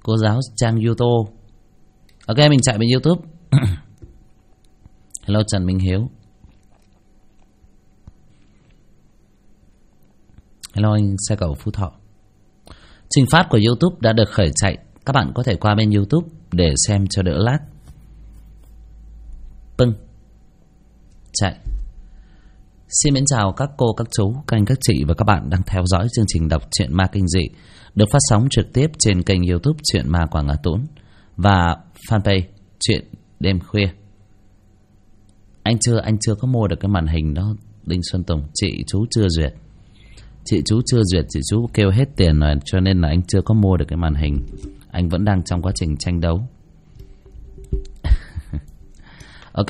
cô giáo trang YouTube. Ok, mình chạy bên YouTube. Hello Trần Minh Hiếu. Hello anh xe cầu Phú Thọ. Trình phát của YouTube đã được khởi chạy. Các bạn có thể qua bên YouTube để xem cho đỡ lag. Pưng. Chạy. Xin mến chào các cô, các chú, các anh, các chị và các bạn đang theo dõi chương trình đọc truyện ma kinh dị được phát sóng trực tiếp trên kênh YouTube Truyện Ma Quảng Ngã Tún và fanpage Truyện Đêm Khuya. Anh chưa có mua được cái màn hình đó, Đinh Xuân Tùng. Chị chú chưa duyệt. Chị chú kêu hết tiền rồi, cho nên là anh chưa có mua được cái màn hình. Anh vẫn đang trong quá trình tranh đấu. Ok.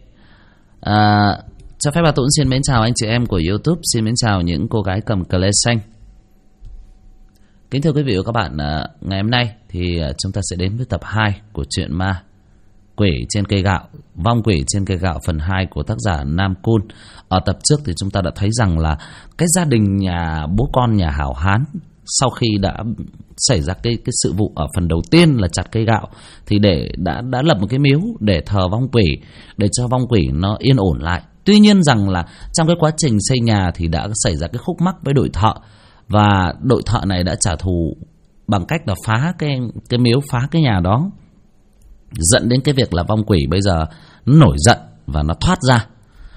Cho phép bà Tũng xin mến chào anh chị em của YouTube. Xin mến chào những cô gái cầm cờ lê xanh. Kính thưa quý vị và các bạn, ngày hôm nay thì chúng ta sẽ đến với tập 2 của truyện ma Quỷ trên cây gạo, Vong quỷ trên cây gạo phần 2 của tác giả Nam Cun. Ở tập trước thì chúng ta đã thấy rằng là cái gia đình nhà bố con nhà hảo hán sau khi đã xảy ra cái sự vụ ở phần đầu tiên là chặt cây gạo thì đã lập một cái miếu để thờ vong quỷ, để cho vong quỷ nó yên ổn lại. Tuy nhiên rằng là trong cái quá trình xây nhà thì đã xảy ra cái khúc mắc với đội thợ, và đội thợ này đã trả thù bằng cách là phá cái miếu, phá cái nhà đó, dẫn đến cái việc là vong quỷ bây giờ nó nổi giận và nó thoát ra.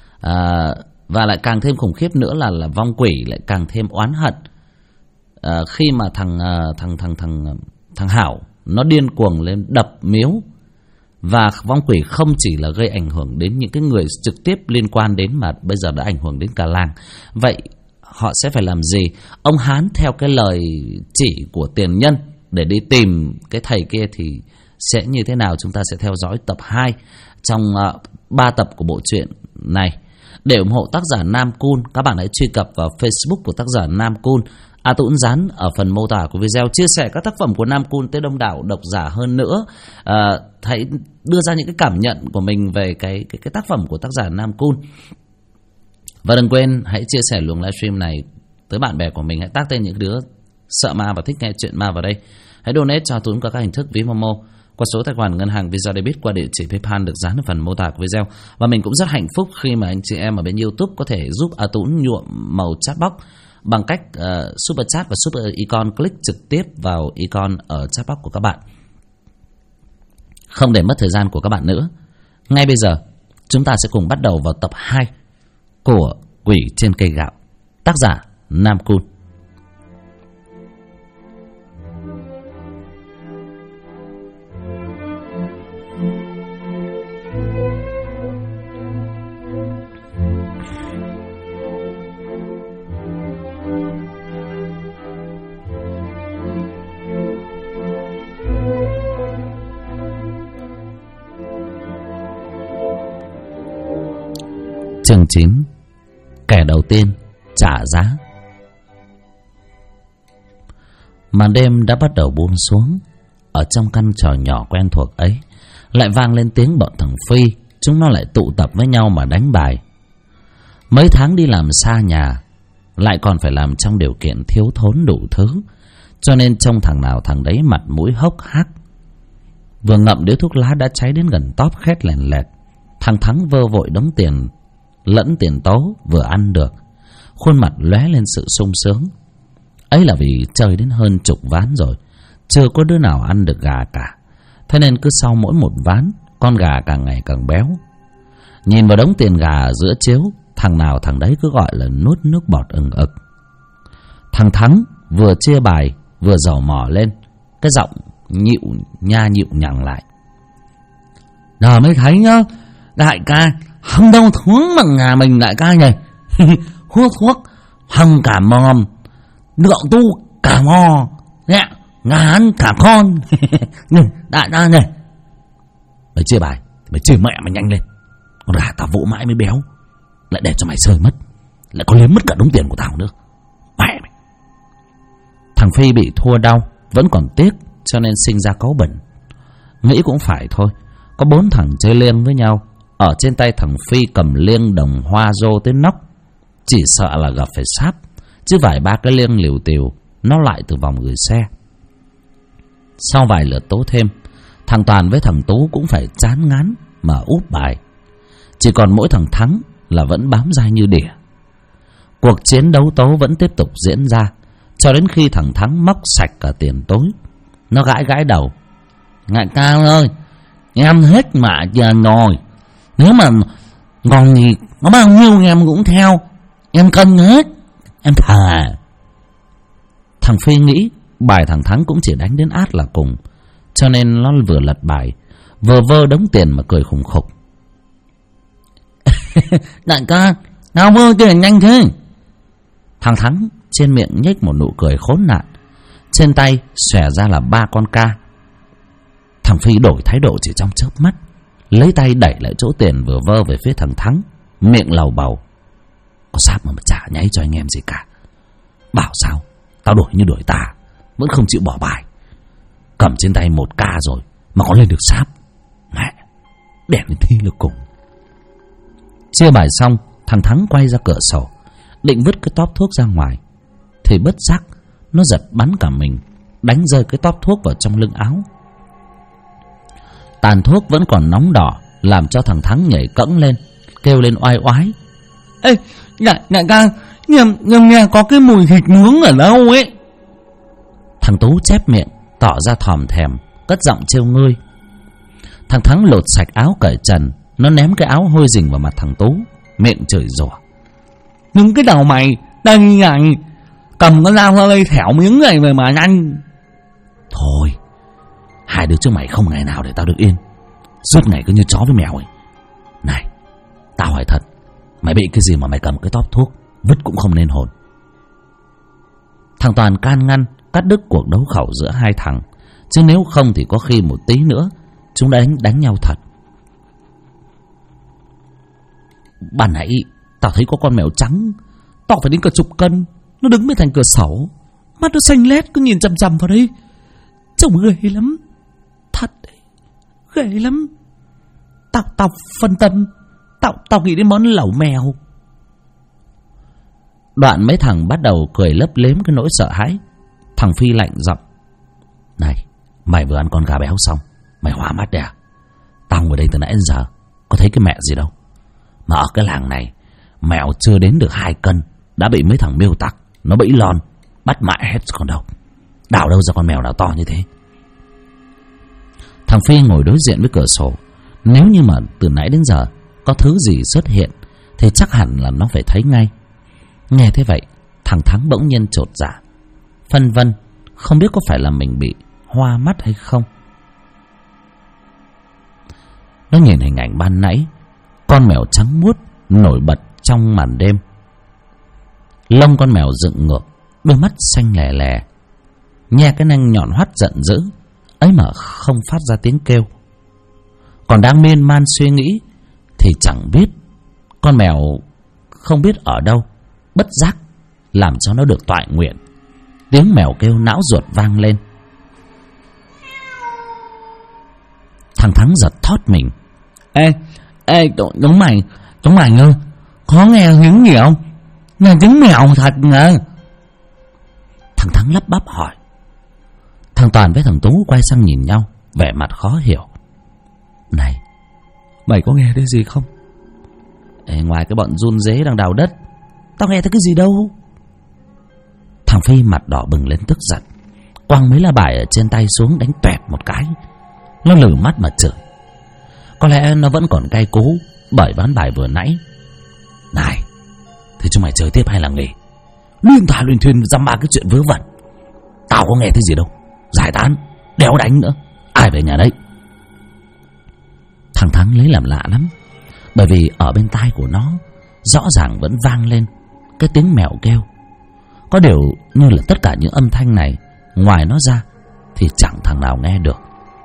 Và lại càng thêm khủng khiếp nữa là vong quỷ lại càng thêm oán hận khi mà thằng Hảo nó điên cuồng lên đập miếu. Và vong quỷ không chỉ là gây ảnh hưởng đến những cái người trực tiếp liên quan đến, mà bây giờ đã ảnh hưởng đến cả làng. Vậy họ sẽ phải làm gì? Ông Hán theo cái lời chỉ của tiền nhân để đi tìm cái thầy kia thì sẽ như thế nào? Chúng ta sẽ theo dõi tập 2 trong 3 tập của bộ truyện này. Để ủng hộ tác giả Nam Cun, các bạn hãy truy cập vào Facebook của tác giả Nam Cun. Tũng dán ở phần mô tả của video, chia sẻ các tác phẩm của Nam Cun tới đông đảo độc giả hơn nữa. Hãy đưa ra những cái cảm nhận của mình về cái tác phẩm của tác giả Nam Cun. Và đừng quên hãy chia sẻ luồng livestream này tới bạn bè của mình. Hãy tag tên những đứa sợ ma và thích nghe chuyện ma vào đây. Hãy donate cho Tuấn qua các hình thức ví Momo, qua số tài khoản ngân hàng Visa Debit, qua địa chỉ PayPal được dán ở phần mô tả của video. Và mình cũng rất hạnh phúc khi mà anh chị em ở bên YouTube có thể giúp Tuấn nhuộm màu chatbox bằng cách super chat và super icon, click trực tiếp vào icon ở chatbox của các bạn. Không để mất thời gian của các bạn nữa, ngay bây giờ chúng ta sẽ cùng bắt đầu vào tập 2 của Quỷ trên cây gạo, tác giả Nam Cun. Chương 9. Kẻ đầu tiên trả giá. Màn đêm đã bắt đầu buông xuống. Ở trong căn tròi nhỏ quen thuộc ấy lại vang lên tiếng bọn thằng Phi. Chúng nó lại tụ tập với nhau mà đánh bài. Mấy tháng đi làm xa nhà, lại còn phải làm trong điều kiện thiếu thốn đủ thứ, cho nên trông thằng nào thằng đấy mặt mũi hốc hác. Vừa ngậm điếu thuốc lá đã cháy đến gần tóp khét lèn lẹt. Thằng Thắng vơ vội đống tiền lẫn tiền tố vừa ăn được, khuôn mặt lóe lên sự sung sướng. Ấy là vì chơi đến hơn chục ván rồi, chưa có đứa nào ăn được gà cả. Thế nên cứ sau mỗi một ván, con gà càng ngày càng béo. Nhìn vào đống tiền gà ở giữa chiếu, thằng nào thằng đấy cứ gọi là nuốt nước bọt ừng ực. Thằng Thắng vừa chia bài vừa dầu mỏ lên, cái giọng nhịu nhằng lại. Giờ mới thấy nhá, đại ca không đâu thuốc bằng nhà mình đại ca nhỉ. Hút thuốc hằng cả mòm, lượng tu cả mò, ngán cả con. Đại ca nhỉ, mày chia bài mày chia mẹ mày nhanh lên, con gà tao vỗ mãi mới béo, lại để cho mày sơi mất, lại có liếm mất cả đống tiền của tao nữa. Mẹ mày. Thằng Phi bị thua đau vẫn còn tiếc, cho nên sinh ra cáu bẩn. Nghĩ cũng phải thôi, có 4 thằng chơi liêng với nhau. Ở trên tay thằng Phi cầm liêng đồng hoa rô tới nóc, chỉ sợ là gặp phải sáp, chứ vài ba cái liêng liều tiều nó lại từ vòng gửi xe. Sau vài lượt tố thêm, thằng Toàn với thằng Tú cũng phải chán ngán mà úp bài. Chỉ còn mỗi thằng Thắng là vẫn bám dai như đỉa. Cuộc chiến đấu tố vẫn tiếp tục diễn ra cho đến khi thằng Thắng móc sạch cả tiền tối. Nó gãi gãi đầu. Ngại Cao ơi, em hết mà giờ rồi. Nếu mà còn gì có bao nhiêu em cũng theo. Em cân hết. Em thà. Thằng Phi nghĩ bài thằng Thắng cũng chỉ đánh đến át là cùng, cho nên nó vừa lật bài vừa vơ đống tiền mà cười khùng khục. Đại ca, nào vơ tiền nhanh thế. Thằng Thắng trên miệng nhếch một nụ cười khốn nạn, trên tay xòe ra là 3 con ca. Thằng Phi đổi thái độ chỉ trong chớp mắt, lấy tay đẩy lại chỗ tiền vừa vơ về phía thằng Thắng, miệng lầu bầu. Có sáp mà chả nháy cho anh em gì cả. Bảo sao tao đổi như đổi tà, vẫn không chịu bỏ bài. Cầm trên tay 1 ca rồi mà có lên được sáp. Mẹ, đèn đến thi lực cùng. Chia bài xong, thằng Thắng quay ra cửa sổ, định vứt cái tóp thuốc ra ngoài, thì bất giác nó giật bắn cả mình, đánh rơi cái tóp thuốc vào trong lưng áo. Tàn thuốc vẫn còn nóng đỏ, làm cho thằng Thắng nhảy cẫng lên, kêu lên oai oái. Ê, đại ca, nhưng nghe có cái mùi thịt nướng ở đâu ấy. Thằng Tú chép miệng, tỏ ra thòm thèm, cất giọng trêu ngươi. Thằng Thắng lột sạch áo cởi trần, nó ném cái áo hôi rình vào mặt thằng Tú, miệng chửi rủa. Nhưng cái đầu mày đang này, cầm cái dao ra đây thẻo miếng này mà nhanh. Thôi, hai đứa trước mày không ngày nào để tao được yên, suốt ngày cứ như chó với mèo ấy. Này, tao hỏi thật, mày bị cái gì mà mày cầm cái tóp thuốc vứt cũng không nên hồn. Thằng Toàn can ngăn, cắt đứt cuộc đấu khẩu giữa hai thằng, chứ nếu không thì có khi một tí nữa chúng đánh nhau thật. Ban nãy tao thấy có con mèo trắng to phải đến cả 10 cân, nó đứng bên thành cửa sổ, mắt nó xanh lét cứ nhìn chằm chằm vào đấy. Trông ghê lắm, thật đấy, ghê lắm. Tao phân tân, tao nghĩ đến món lẩu mèo. Đoạn mấy thằng bắt đầu cười lấp lếm cái nỗi sợ hãi. Thằng Phi lạnh giọng. Này, mày vừa ăn con gà béo xong, mày hóa mắt đấy à? Tao ngồi đây từ nãy đến giờ có thấy cái mẹ gì đâu. Mà ở cái làng này, mèo chưa đến được 2 cân đã bị mấy thằng miêu tặc nó bẫy lon, bắt mại hết còn đâu. Đào đâu ra con mèo nào to như thế. Thằng Phi ngồi đối diện với cửa sổ. Nếu như mà từ nãy đến giờ có thứ gì xuất hiện thì chắc hẳn là nó phải thấy ngay. Nghe thế vậy, thằng Thắng bỗng nhiên chột dạ, phân vân, không biết có phải là mình bị hoa mắt hay không. Nó nhìn hình ảnh ban nãy, con mèo trắng muốt nổi bật trong màn đêm. Lông con mèo dựng ngược, đôi mắt xanh lè lè, nhe cái nanh nhọn hoắt giận dữ, ấy mà không phát ra tiếng kêu. Còn đang miên man suy nghĩ thì chẳng biết con mèo không biết ở đâu bất giác làm cho nó được toại nguyện. Tiếng mèo kêu não ruột vang lên. Thằng Thắng giật thót mình. Ê, chúng mày ơi, có nghe tiếng gì không? Nghe tiếng mèo thật nè. Thằng Thắng lắp bắp hỏi. Thằng Toàn với thằng Tú quay sang nhìn nhau, vẻ mặt khó hiểu. Này, mày có nghe thấy gì không? Ê, ngoài cái bọn run rế đang đào đất, tao nghe thấy cái gì đâu. Thằng Phi mặt đỏ bừng lên tức giận, quăng mấy lá bài ở trên tay xuống đánh toẹt một cái. Nó lử mắt mà chửi. Có lẽ nó vẫn còn cay cú bởi ván bài vừa nãy. Này, thì chúng mày chơi tiếp hay là nghỉ? Liên thả luyên thuyên dăm ba cái chuyện vớ vẩn. Tao có nghe thấy gì đâu. Giải tán, đéo đánh nữa. Ai về nhà đấy? Thằng Thắng lấy làm lạ lắm, bởi vì ở bên tai của nó rõ ràng vẫn vang lên cái tiếng mèo kêu. Có điều như là tất cả những âm thanh này, ngoài nó ra thì chẳng thằng nào nghe được.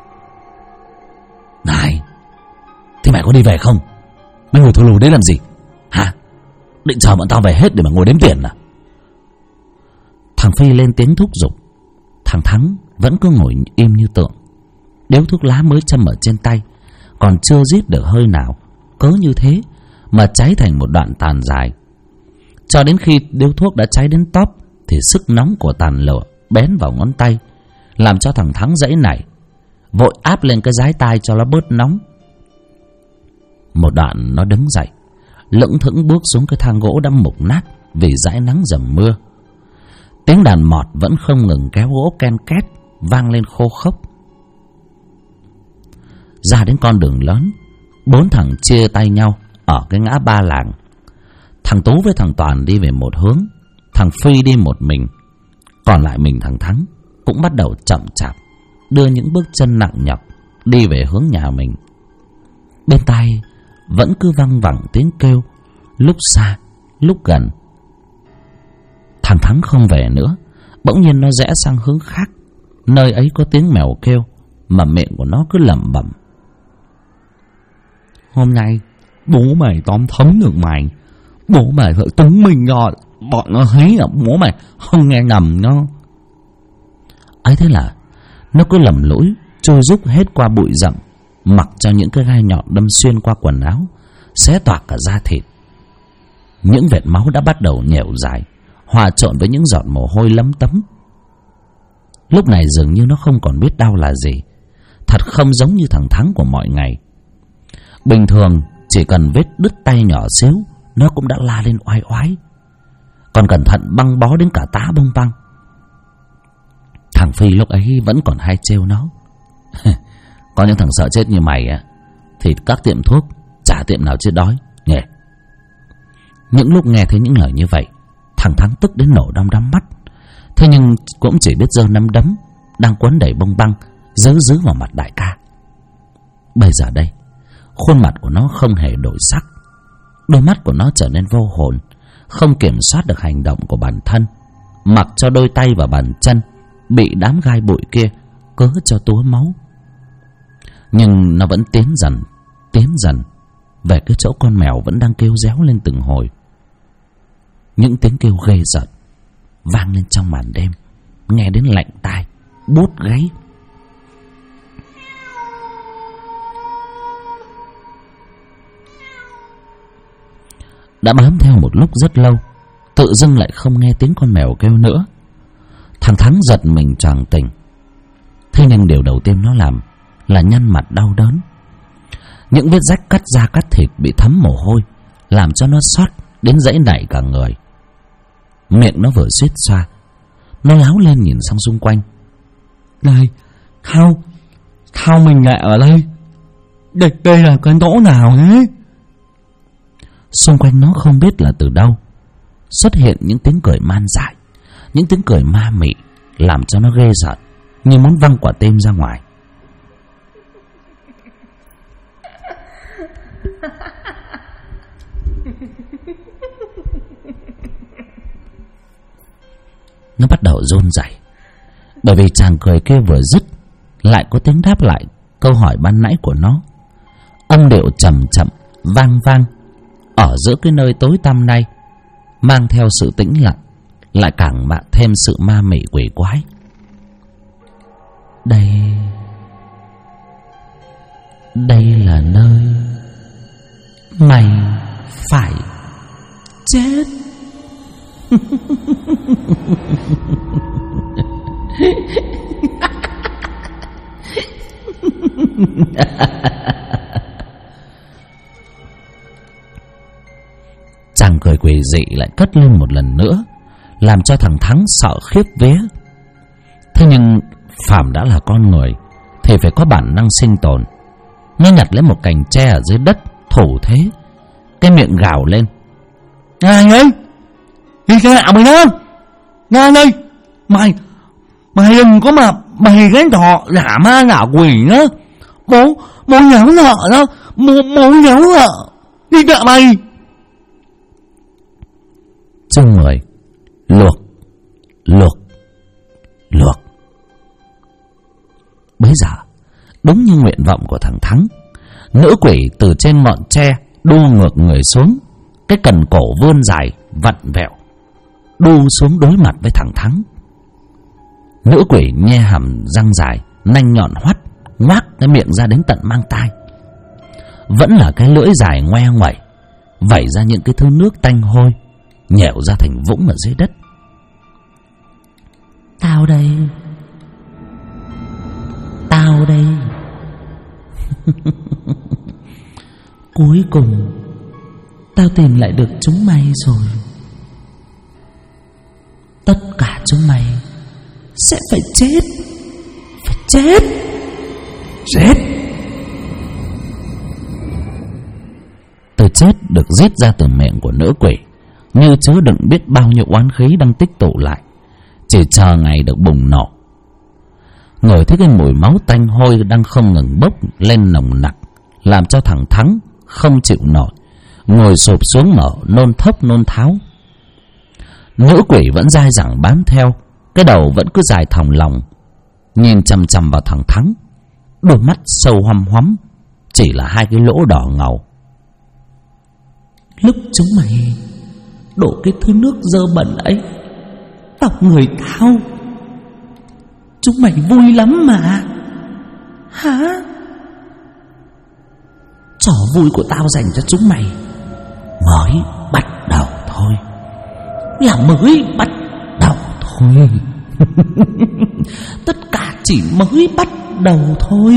Này, thì mày có đi về không? Mày ngồi thù lù đấy làm gì? Hả? Định chờ bọn tao về hết để mà ngồi đếm tiền à? Thằng Phi lên tiếng thúc giục. Thằng Thắng vẫn cứ ngồi im như tượng. Điếu thuốc lá mới châm ở trên tay còn chưa rít được hơi nào, cớ như thế mà cháy thành một đoạn tàn dài. Cho đến khi điếu thuốc đã cháy đến tóp thì sức nóng của tàn lửa bén vào ngón tay, làm cho thằng Thắng giãy nảy, vội áp lên cái dái tai cho nó bớt nóng. Một đoạn nó đứng dậy, lững thững bước xuống cái thang gỗ đã mục nát vì dãi nắng dầm mưa. Tiếng đàn mọt vẫn không ngừng kéo gỗ ken két vang lên khô khốc. Ra đến con đường lớn, 4 thằng chia tay nhau ở cái ngã ba làng. Thằng Tú với thằng Toàn đi về một hướng, thằng Phi đi một mình, còn lại mình thằng Thắng cũng bắt đầu chậm chạp đưa những bước chân nặng nhọc đi về hướng nhà mình. Bên tai vẫn cứ văng vẳng tiếng kêu, lúc xa lúc gần. Thằng Thắng không về nữa, bỗng nhiên nó rẽ sang hướng khác. Nơi ấy có tiếng mèo kêu, mà miệng của nó cứ lẩm bẩm: hôm nay bố mày tóm thấm được mày. Bố mày phải túng mình rồi. Bọn nó thấy là bố mày không nghe nhầm nó. Ấy thế là nó cứ lầm lũi trôi rúc hết qua bụi rậm, mặc cho những cái gai nhọn đâm xuyên qua quần áo, xé toạc cả da thịt. Những vệt máu đã bắt đầu nhẻo dài, hòa trộn với những giọt mồ hôi lấm tấm. Lúc này dường như nó không còn biết đau là gì. Thật không giống như thằng Thắng của mọi ngày. Bình thường chỉ cần vết đứt tay nhỏ xíu, nó cũng đã la lên oai oái, còn cẩn thận băng bó đến cả tá bông băng. Thằng Phi lúc ấy vẫn còn hay trêu nó: có những thằng sợ chết như mày á thì các tiệm thuốc chả tiệm nào chết đói nhỉ. Những lúc nghe thấy những lời như vậy, thằng Thắng tức đến nổ đom đóm mắt. Thế nhưng cũng chỉ biết giơ nắm đấm đang quấn đầy bông băng dứ vào mặt đại ca. Bây giờ đây, khuôn mặt của nó không hề đổi sắc, đôi mắt của nó trở nên vô hồn, không kiểm soát được hành động của bản thân, mặc cho đôi tay và bàn chân bị đám gai bụi kia cớ cho túa máu. Nhưng nó vẫn tiến dần về cái chỗ con mèo vẫn đang kêu réo lên từng hồi. Những tiếng kêu ghê rợn vang lên trong màn đêm, nghe đến lạnh tai, buốt gáy. Đã bám theo một lúc rất lâu, tự dưng lại không nghe tiếng con mèo kêu nữa. Thằng Thắng giật mình choàng tỉnh. Thế nhưng điều đầu tiên nó làm là nhăn mặt đau đớn. Những vết rách cắt da cắt thịt bị thấm mồ hôi làm cho nó xót đến giãy nảy cả người. Miệng nó vừa suýt xoa, nó láo lên nhìn sang xung quanh. Này, Thao mình lại ở đây. Đây là cái chỗ nào thế? Xung quanh nó không biết là từ đâu xuất hiện những tiếng cười man dại, những tiếng cười ma mị làm cho nó ghê rợn, như muốn văng quả tim ra ngoài. Nó bắt đầu run rẩy, bởi vì chàng cười kia vừa dứt lại có tiếng đáp lại câu hỏi ban nãy của nó. Âm điệu chậm chậm vang vang ở giữa cái nơi tối tăm này, mang theo sự tĩnh lặng, lại càng mạ thêm sự ma mị quỷ quái. Đây là nơi mày phải chết. Chàng cười quỷ dị lại cất lên một lần nữa, làm cho thằng Thắng sợ khiếp vía. Thế nhưng phàm đã là con người thì phải có bản năng sinh tồn. Nó nhặt lấy một cành tre ở dưới đất, thủ thế, cái miệng gào lên: Ngang ấy, đi cái nào mày đó, ngang đây, mày đừng có mà bày cái trò giả ma giả quỷ nữa. Bố nháo nợ đó, bố nháo nợ, đi chợ mày. Chương 10. Luộc. Bấy giờ đúng như nguyện vọng của thằng Thắng, nữ quỷ từ trên ngọn tre đu ngược người xuống, cái cần cổ vươn dài vặn vẹo đu xuống đối mặt với thằng Thắng. Nữ quỷ nhe hàm răng dài, nanh nhọn hoắt, ngoác cái miệng ra đến tận mang tai. Vẫn là cái lưỡi dài ngoe ngoẩy, vẩy ra những cái thứ nước tanh hôi, nhẻo ra thành vũng ở dưới đất. Tao đây, Cuối cùng tao tìm lại được chúng mày rồi. Tất cả chúng mày sẽ phải chết. Phải chết. Chết. Từ chết được rít ra từ miệng của nữ quỷ như chứa đựng biết bao nhiêu oán khí đang tích tụ lại, chỉ chờ ngày được bùng nổ. Ngửi thấy cái mùi máu tanh hôi đang không ngừng bốc lên nồng nặc, làm cho thằng Thắng không chịu nổi, ngồi sụp xuống mở nôn thốc nôn tháo. Nữ quỷ vẫn dai dẳng bám theo, cái đầu vẫn cứ dài thòng lòng, nhìn chằm chằm vào thằng Thắng, đôi mắt sâu hoăm hoắm, chỉ là hai cái lỗ đỏ ngầu. Lúc chúng mày đổ cái thứ nước dơ bẩn ấy vào người tao, chúng mày vui lắm mà. Hả? Trò vui của tao dành cho chúng mày mới bắt đầu thôi. Là mới bắt đầu thôi. Tất cả chỉ mới bắt đầu thôi.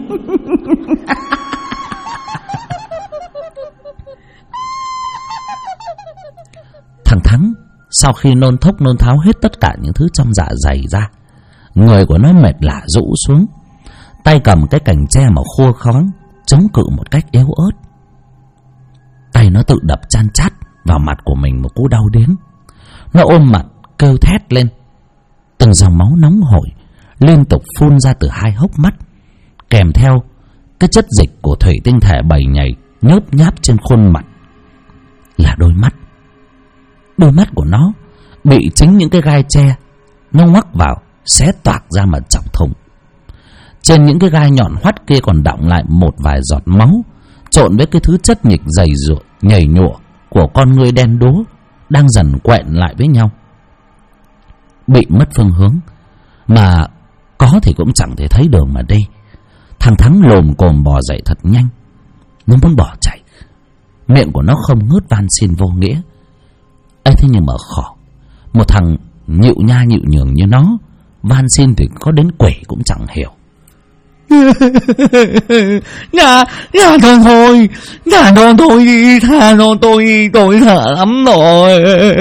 Thằng Thắng sau khi nôn thốc nôn tháo hết tất cả những thứ trong dạ dày ra, người của nó mệt lả rũ xuống, tay cầm cái cành tre mà khua khoáng chống cự một cách yếu ớt. Tay nó tự đập chan chát vào mặt của mình một cú đau điếng. Nó ôm mặt kêu thét lên, từng dòng máu nóng hổi liên tục phun ra từ hai hốc mắt, kèm theo cái chất dịch của thủy tinh thể bầy nhầy nhớp nháp trên khuôn mặt là đôi mắt. Đôi mắt của nó bị chính những cái gai tre nó ngoắc vào xé toạc ra mà chọc thủng. Trên những cái gai nhọn hoắt kia còn đọng lại một vài giọt máu, trộn với cái thứ chất nhịch dày dụa nhầy nhụa của con ngươi đen đúa đang dần quẹn lại với nhau. Bị mất phương hướng mà có thì cũng chẳng thể thấy đường mà đi. Thằng Thắng lồm cồm bò dậy thật nhanh. Nó muốn bỏ chạy, miệng của nó không ngớt van xin vô nghĩa. ấy thế nhưng mà khổ, một thằng nhịu nha nhịu nhường như nó van xin thì có đến quỷ cũng chẳng hiểu. Nhà con thôi, nhà con thôi đi, tha cho tôi đi, tôi sợ lắm rồi.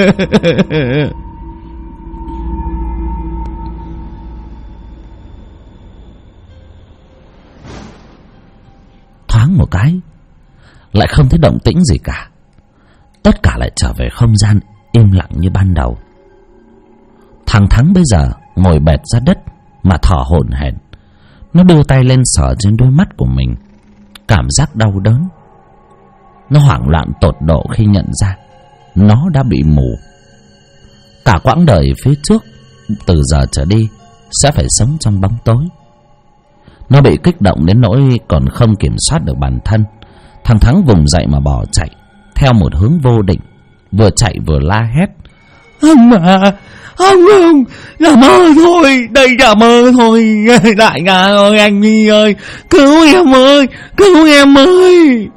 Thoáng một cái lại không thấy động tĩnh gì cả, tất cả lại trở về không gian im lặng như ban đầu. Thằng Thắng bây giờ ngồi bệt ra đất mà thở hổn hển. Nó đưa tay lên sờ trên đôi mắt của mình, cảm giác đau đớn. Nó hoảng loạn tột độ khi nhận ra nó đã bị mù. Cả quãng đời phía trước từ giờ trở đi sẽ phải sống trong bóng tối. Nó bị kích động đến nỗi còn không kiểm soát được bản thân. Thằng Thắng vùng dậy mà bỏ chạy theo một hướng vô định, vừa chạy vừa la hét: Ông à, ông, là mơ thôi, đây là mơ thôi. Đại ca ơi, anh Nhi ơi, cứu em ơi, cứu em ơi.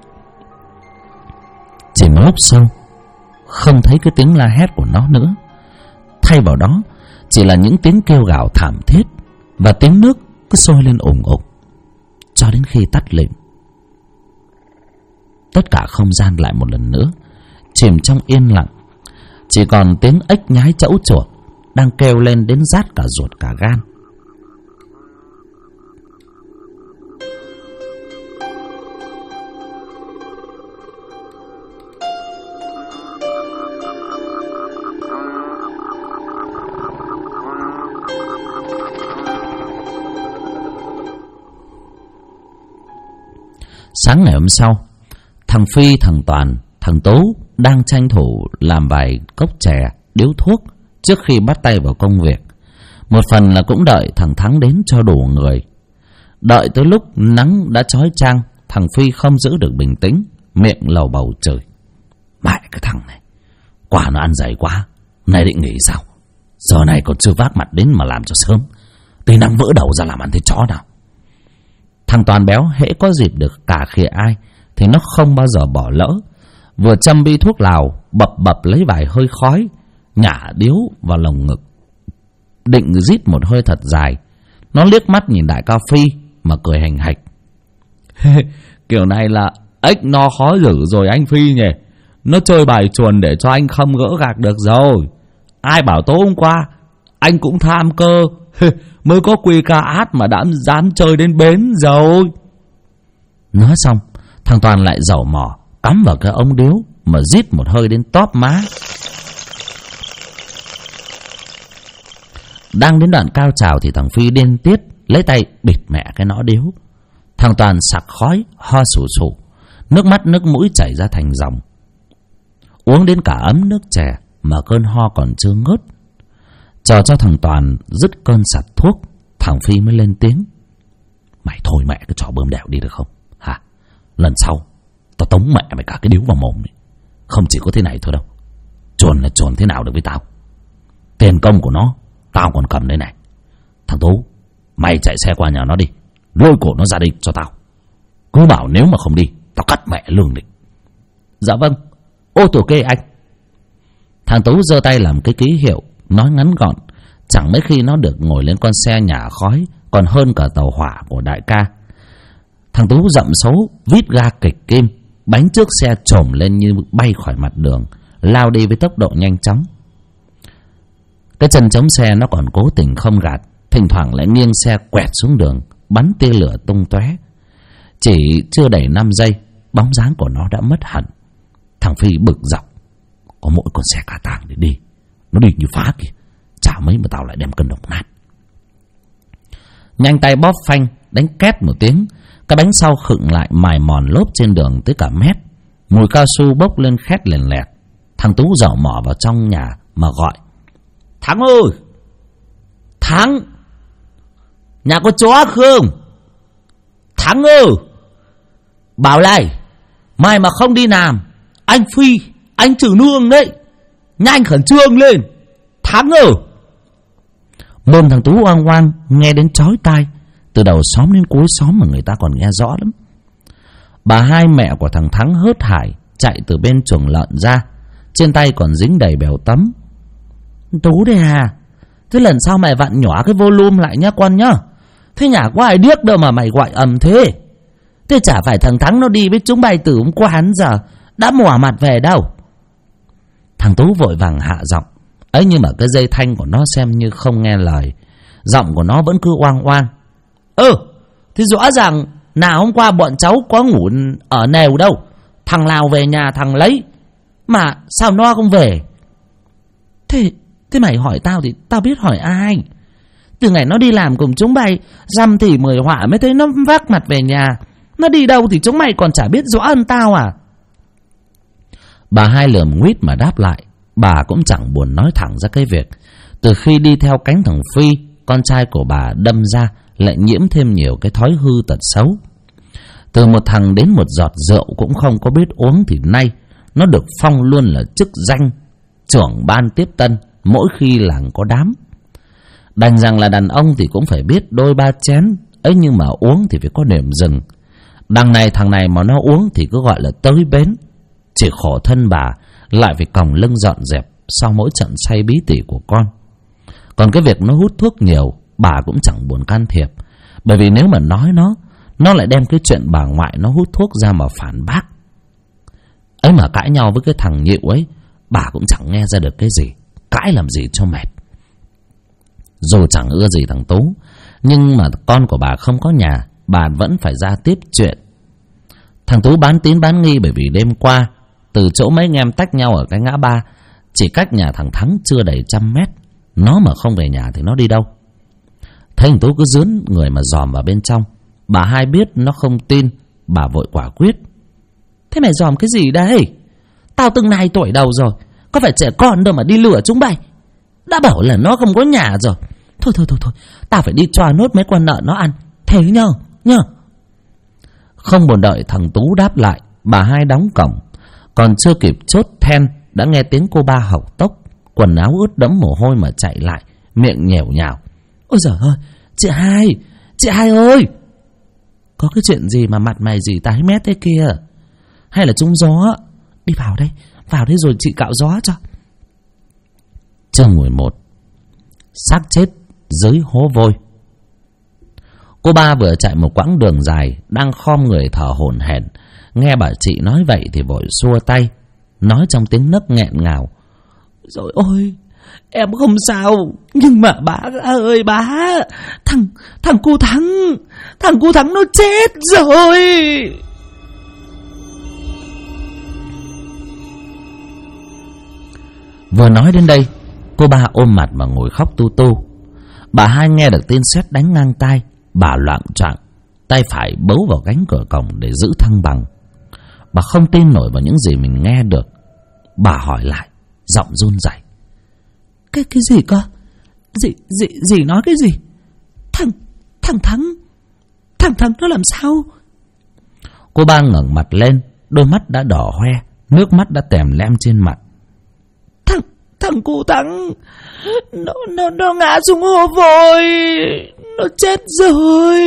Chỉ một lúc sau, không thấy cái tiếng la hét của nó nữa. Thay vào đó chỉ là những tiếng kêu gào thảm thiết và tiếng nước cứ sôi lên ủng ục cho đến khi tắt lịm. Tất cả không gian lại một lần nữa chìm trong yên lặng. Chỉ còn tiếng ếch nhái chẫu chuột đang kêu lên đến rát cả ruột cả gan. Sáng ngày hôm sau, thằng Phi, thằng Toàn, thằng Tú đang tranh thủ làm vài cốc chè, điếu thuốc trước khi bắt tay vào công việc. Một phần là cũng đợi thằng Thắng đến cho đủ người. Đợi tới lúc nắng đã chói chang, thằng Phi không giữ được bình tĩnh, miệng lầu bầu chửi: Mẹ cái thằng này, quả nó ăn dày quá, nay định nghỉ sao? Giờ này còn chưa vác mặt đến mà làm cho sớm, tí năng vỡ đầu ra làm ăn thế chó nào. Thằng Toàn béo hễ có dịp được cà khịa ai thì nó không bao giờ bỏ lỡ. Vừa châm bi thuốc lào, bập bập lấy vài hơi khói, nhả điếu vào lồng ngực, định rít một hơi thật dài. Nó liếc mắt nhìn đại ca Phi mà cười hành hạch: Kiểu này là Ếch nó khó giữ rồi anh Phi nhỉ. Nó chơi bài chuồn để cho anh không gỡ gạc được rồi. Ai bảo tối hôm qua anh cũng tham cơ mới có quy ca át mà đã dám chơi đến bến rồi. Nói xong, thằng Toàn lại dẩu mỏ cắm vào cái ống điếu mà rít một hơi đến tóp má. Đang đến đoạn cao trào thì thằng Phi điên tiết lấy tay bịt mẹ cái nõ điếu. Thằng Toàn sặc khói, ho sù sù, nước mắt nước mũi chảy ra thành dòng. Uống đến cả ấm nước chè mà cơn ho còn chưa ngớt. Chờ cho thằng Toàn dứt cơn sặc thuốc, thằng Phi mới lên tiếng: mày thôi mẹ cái trò bơm đèo đi được không hả? Lần sau tao tống mẹ mày cả cái điếu vào mồm này. Không chỉ có thế này thôi đâu, chuồn là chuồn thế nào được với tao. Tiền công của nó tao còn cầm đây này. Thằng Tú, mày chạy xe qua nhà nó đi, lôi cổ nó ra đây cho tao. Cứ bảo nếu mà không đi tao cắt mẹ lương đi. Dạ vâng, ô tổ kê anh. Thằng Tú giơ tay làm cái ký hiệu, nói ngắn gọn, chẳng mấy khi nó được ngồi lên con xe nhả khói còn hơn cả tàu hỏa của đại ca. Thằng Tú dậm số, vít ga kịch kim, bánh trước xe trồm lên như bay khỏi mặt đường, lao đi với tốc độ nhanh chóng. Cái chân chống xe nó còn cố tình không gạt, thỉnh thoảng lại nghiêng xe quẹt xuống đường, bắn tia lửa tung tóe. Chỉ chưa đầy 5 giây, bóng dáng của nó đã mất hẳn. Thằng Phi bực dọc: có mỗi con xe cả tàng để đi, nó đi như phá kìa, chả mấy mà tao lại đem cân đồng nát. Nhanh tay bóp phanh, đánh két một tiếng, cái bánh sau khựng lại mài mòn lốp trên đường tới cả mét. Mùi cao su bốc lên khét lèn lẹt. Thằng Tú dẩu mỏ vào trong nhà mà gọi: Thắng ơi, Thắng, nhà có chó không? Thắng ơi, bảo này, mày mà không đi làm, anh Phi, anh trừ nương đấy, nhanh khẩn trương lên, Thắng ơi. Mồm thằng Tú oang oang nghe đến chói tai, từ đầu xóm đến cuối xóm mà người ta còn nghe rõ lắm. Bà hai mẹ của thằng Thắng hớt hải chạy từ bên chuồng lợn ra, trên tay còn dính đầy bèo tấm. Tú đây à, thế lần sau mày vặn nhỏ cái volume lại nhá con nhá. Thế nhà có ai điếc đâu mà mày gọi ầm thế. Thế chả phải thằng Thắng nó đi với chúng bay từ hôm qua đến giờ đã mò mặt về đâu. Thằng Tú vội vàng hạ giọng, ấy nhưng mà cái dây thanh của nó xem như không nghe lời, giọng của nó vẫn cứ oang oang. Thế rõ ràng nào hôm qua bọn cháu có ngủ ở nèo đâu, thằng Lào về nhà thằng lấy, mà sao nó không về? Thế mày hỏi tao thì tao biết hỏi ai? Từ ngày nó đi làm cùng chúng bay, dăm thì 10 họa mới thấy nó vác mặt về nhà. Nó đi đâu thì chúng mày còn chả biết rõ hơn tao à? Bà hai lườm nguýt mà đáp lại. Bà cũng chẳng buồn nói thẳng ra cái việc từ khi đi theo cánh thằng Phi, con trai của bà đâm ra lại nhiễm thêm nhiều cái thói hư tật xấu. Từ một thằng đến một giọt rượu cũng không có biết uống thì nay nó được phong luôn là chức danh trưởng ban tiếp tân mỗi khi làng có đám. Đành rằng là đàn ông thì cũng phải biết đôi ba chén ấy, nhưng mà uống thì phải có điểm dừng. Đằng này thằng này mà nó uống thì cứ gọi là tới bến. Chỉ khổ thân bà lại phải còng lưng dọn dẹp sau mỗi trận say bí tỉ của con. Còn cái việc nó hút thuốc nhiều, bà cũng chẳng buồn can thiệp, bởi vì nếu mà nói nó lại đem cái chuyện bà ngoại nó hút thuốc ra mà phản bác. Ấy mà cãi nhau với cái thằng Nhịu ấy, bà cũng chẳng nghe ra được cái gì, cãi làm gì cho mệt. Dù chẳng ưa gì thằng Tú, nhưng mà con của bà không có nhà, bà vẫn phải ra tiếp chuyện. Thằng Tú bán tín bán nghi bởi vì đêm qua từ chỗ mấy anh em tách nhau ở cái ngã ba chỉ cách nhà thằng Thắng chưa đầy 100 mét, nó mà không về nhà thì nó đi đâu? Thấy thằng Tú cứ dướn người mà dòm vào bên trong, bà hai biết nó không tin, bà vội quả quyết. Thế mày dòm cái gì đây? Tao từng này tuổi đầu rồi, có phải trẻ con đâu mà đi lừa chúng bay. Đã bảo là nó không có nhà rồi. Thôi tao phải đi cho nốt mấy con nợ nó ăn. Thế nhá. Không buồn đợi thằng Tú đáp lại, bà hai đóng cổng. Còn chưa kịp chốt then đã nghe tiếng cô ba hộc tốc, quần áo ướt đẫm mồ hôi mà chạy lại, miệng nhèo nhào. Ôi giời ơi, chị hai ơi, có cái chuyện gì mà mặt mày gì tái mét thế kia? Hay là trúng gió? Đi vào đây rồi chị cạo gió cho. Chương 11. Xác chết dưới hố vôi. Cô ba vừa chạy một quãng đường dài, đang khom người thở hổn hển, nghe bà chị nói vậy thì vội xua tay, nói trong tiếng nấc nghẹn ngào: "Rồi ôi, em không sao, nhưng mà bá ơi bá, thằng cu Thắng nó chết rồi." Vừa nói đến đây, cô ba ôm mặt mà ngồi khóc tu tu. Bà hai nghe được tin sét đánh ngang tai, bà loạng choạng, tay phải bấu vào cánh cửa cổng để giữ thăng bằng. Bà không tin nổi vào những gì mình nghe được. Bà hỏi lại, giọng run rẩy: Cái gì cơ? Dì nói cái gì? Thằng Thắng nó làm sao? Cô ba ngẩng mặt lên, đôi mắt đã đỏ hoe, nước mắt đã tèm lem trên mặt. Thằng cu Thắng nó ngã xuống hồ vôi, nó chết rồi.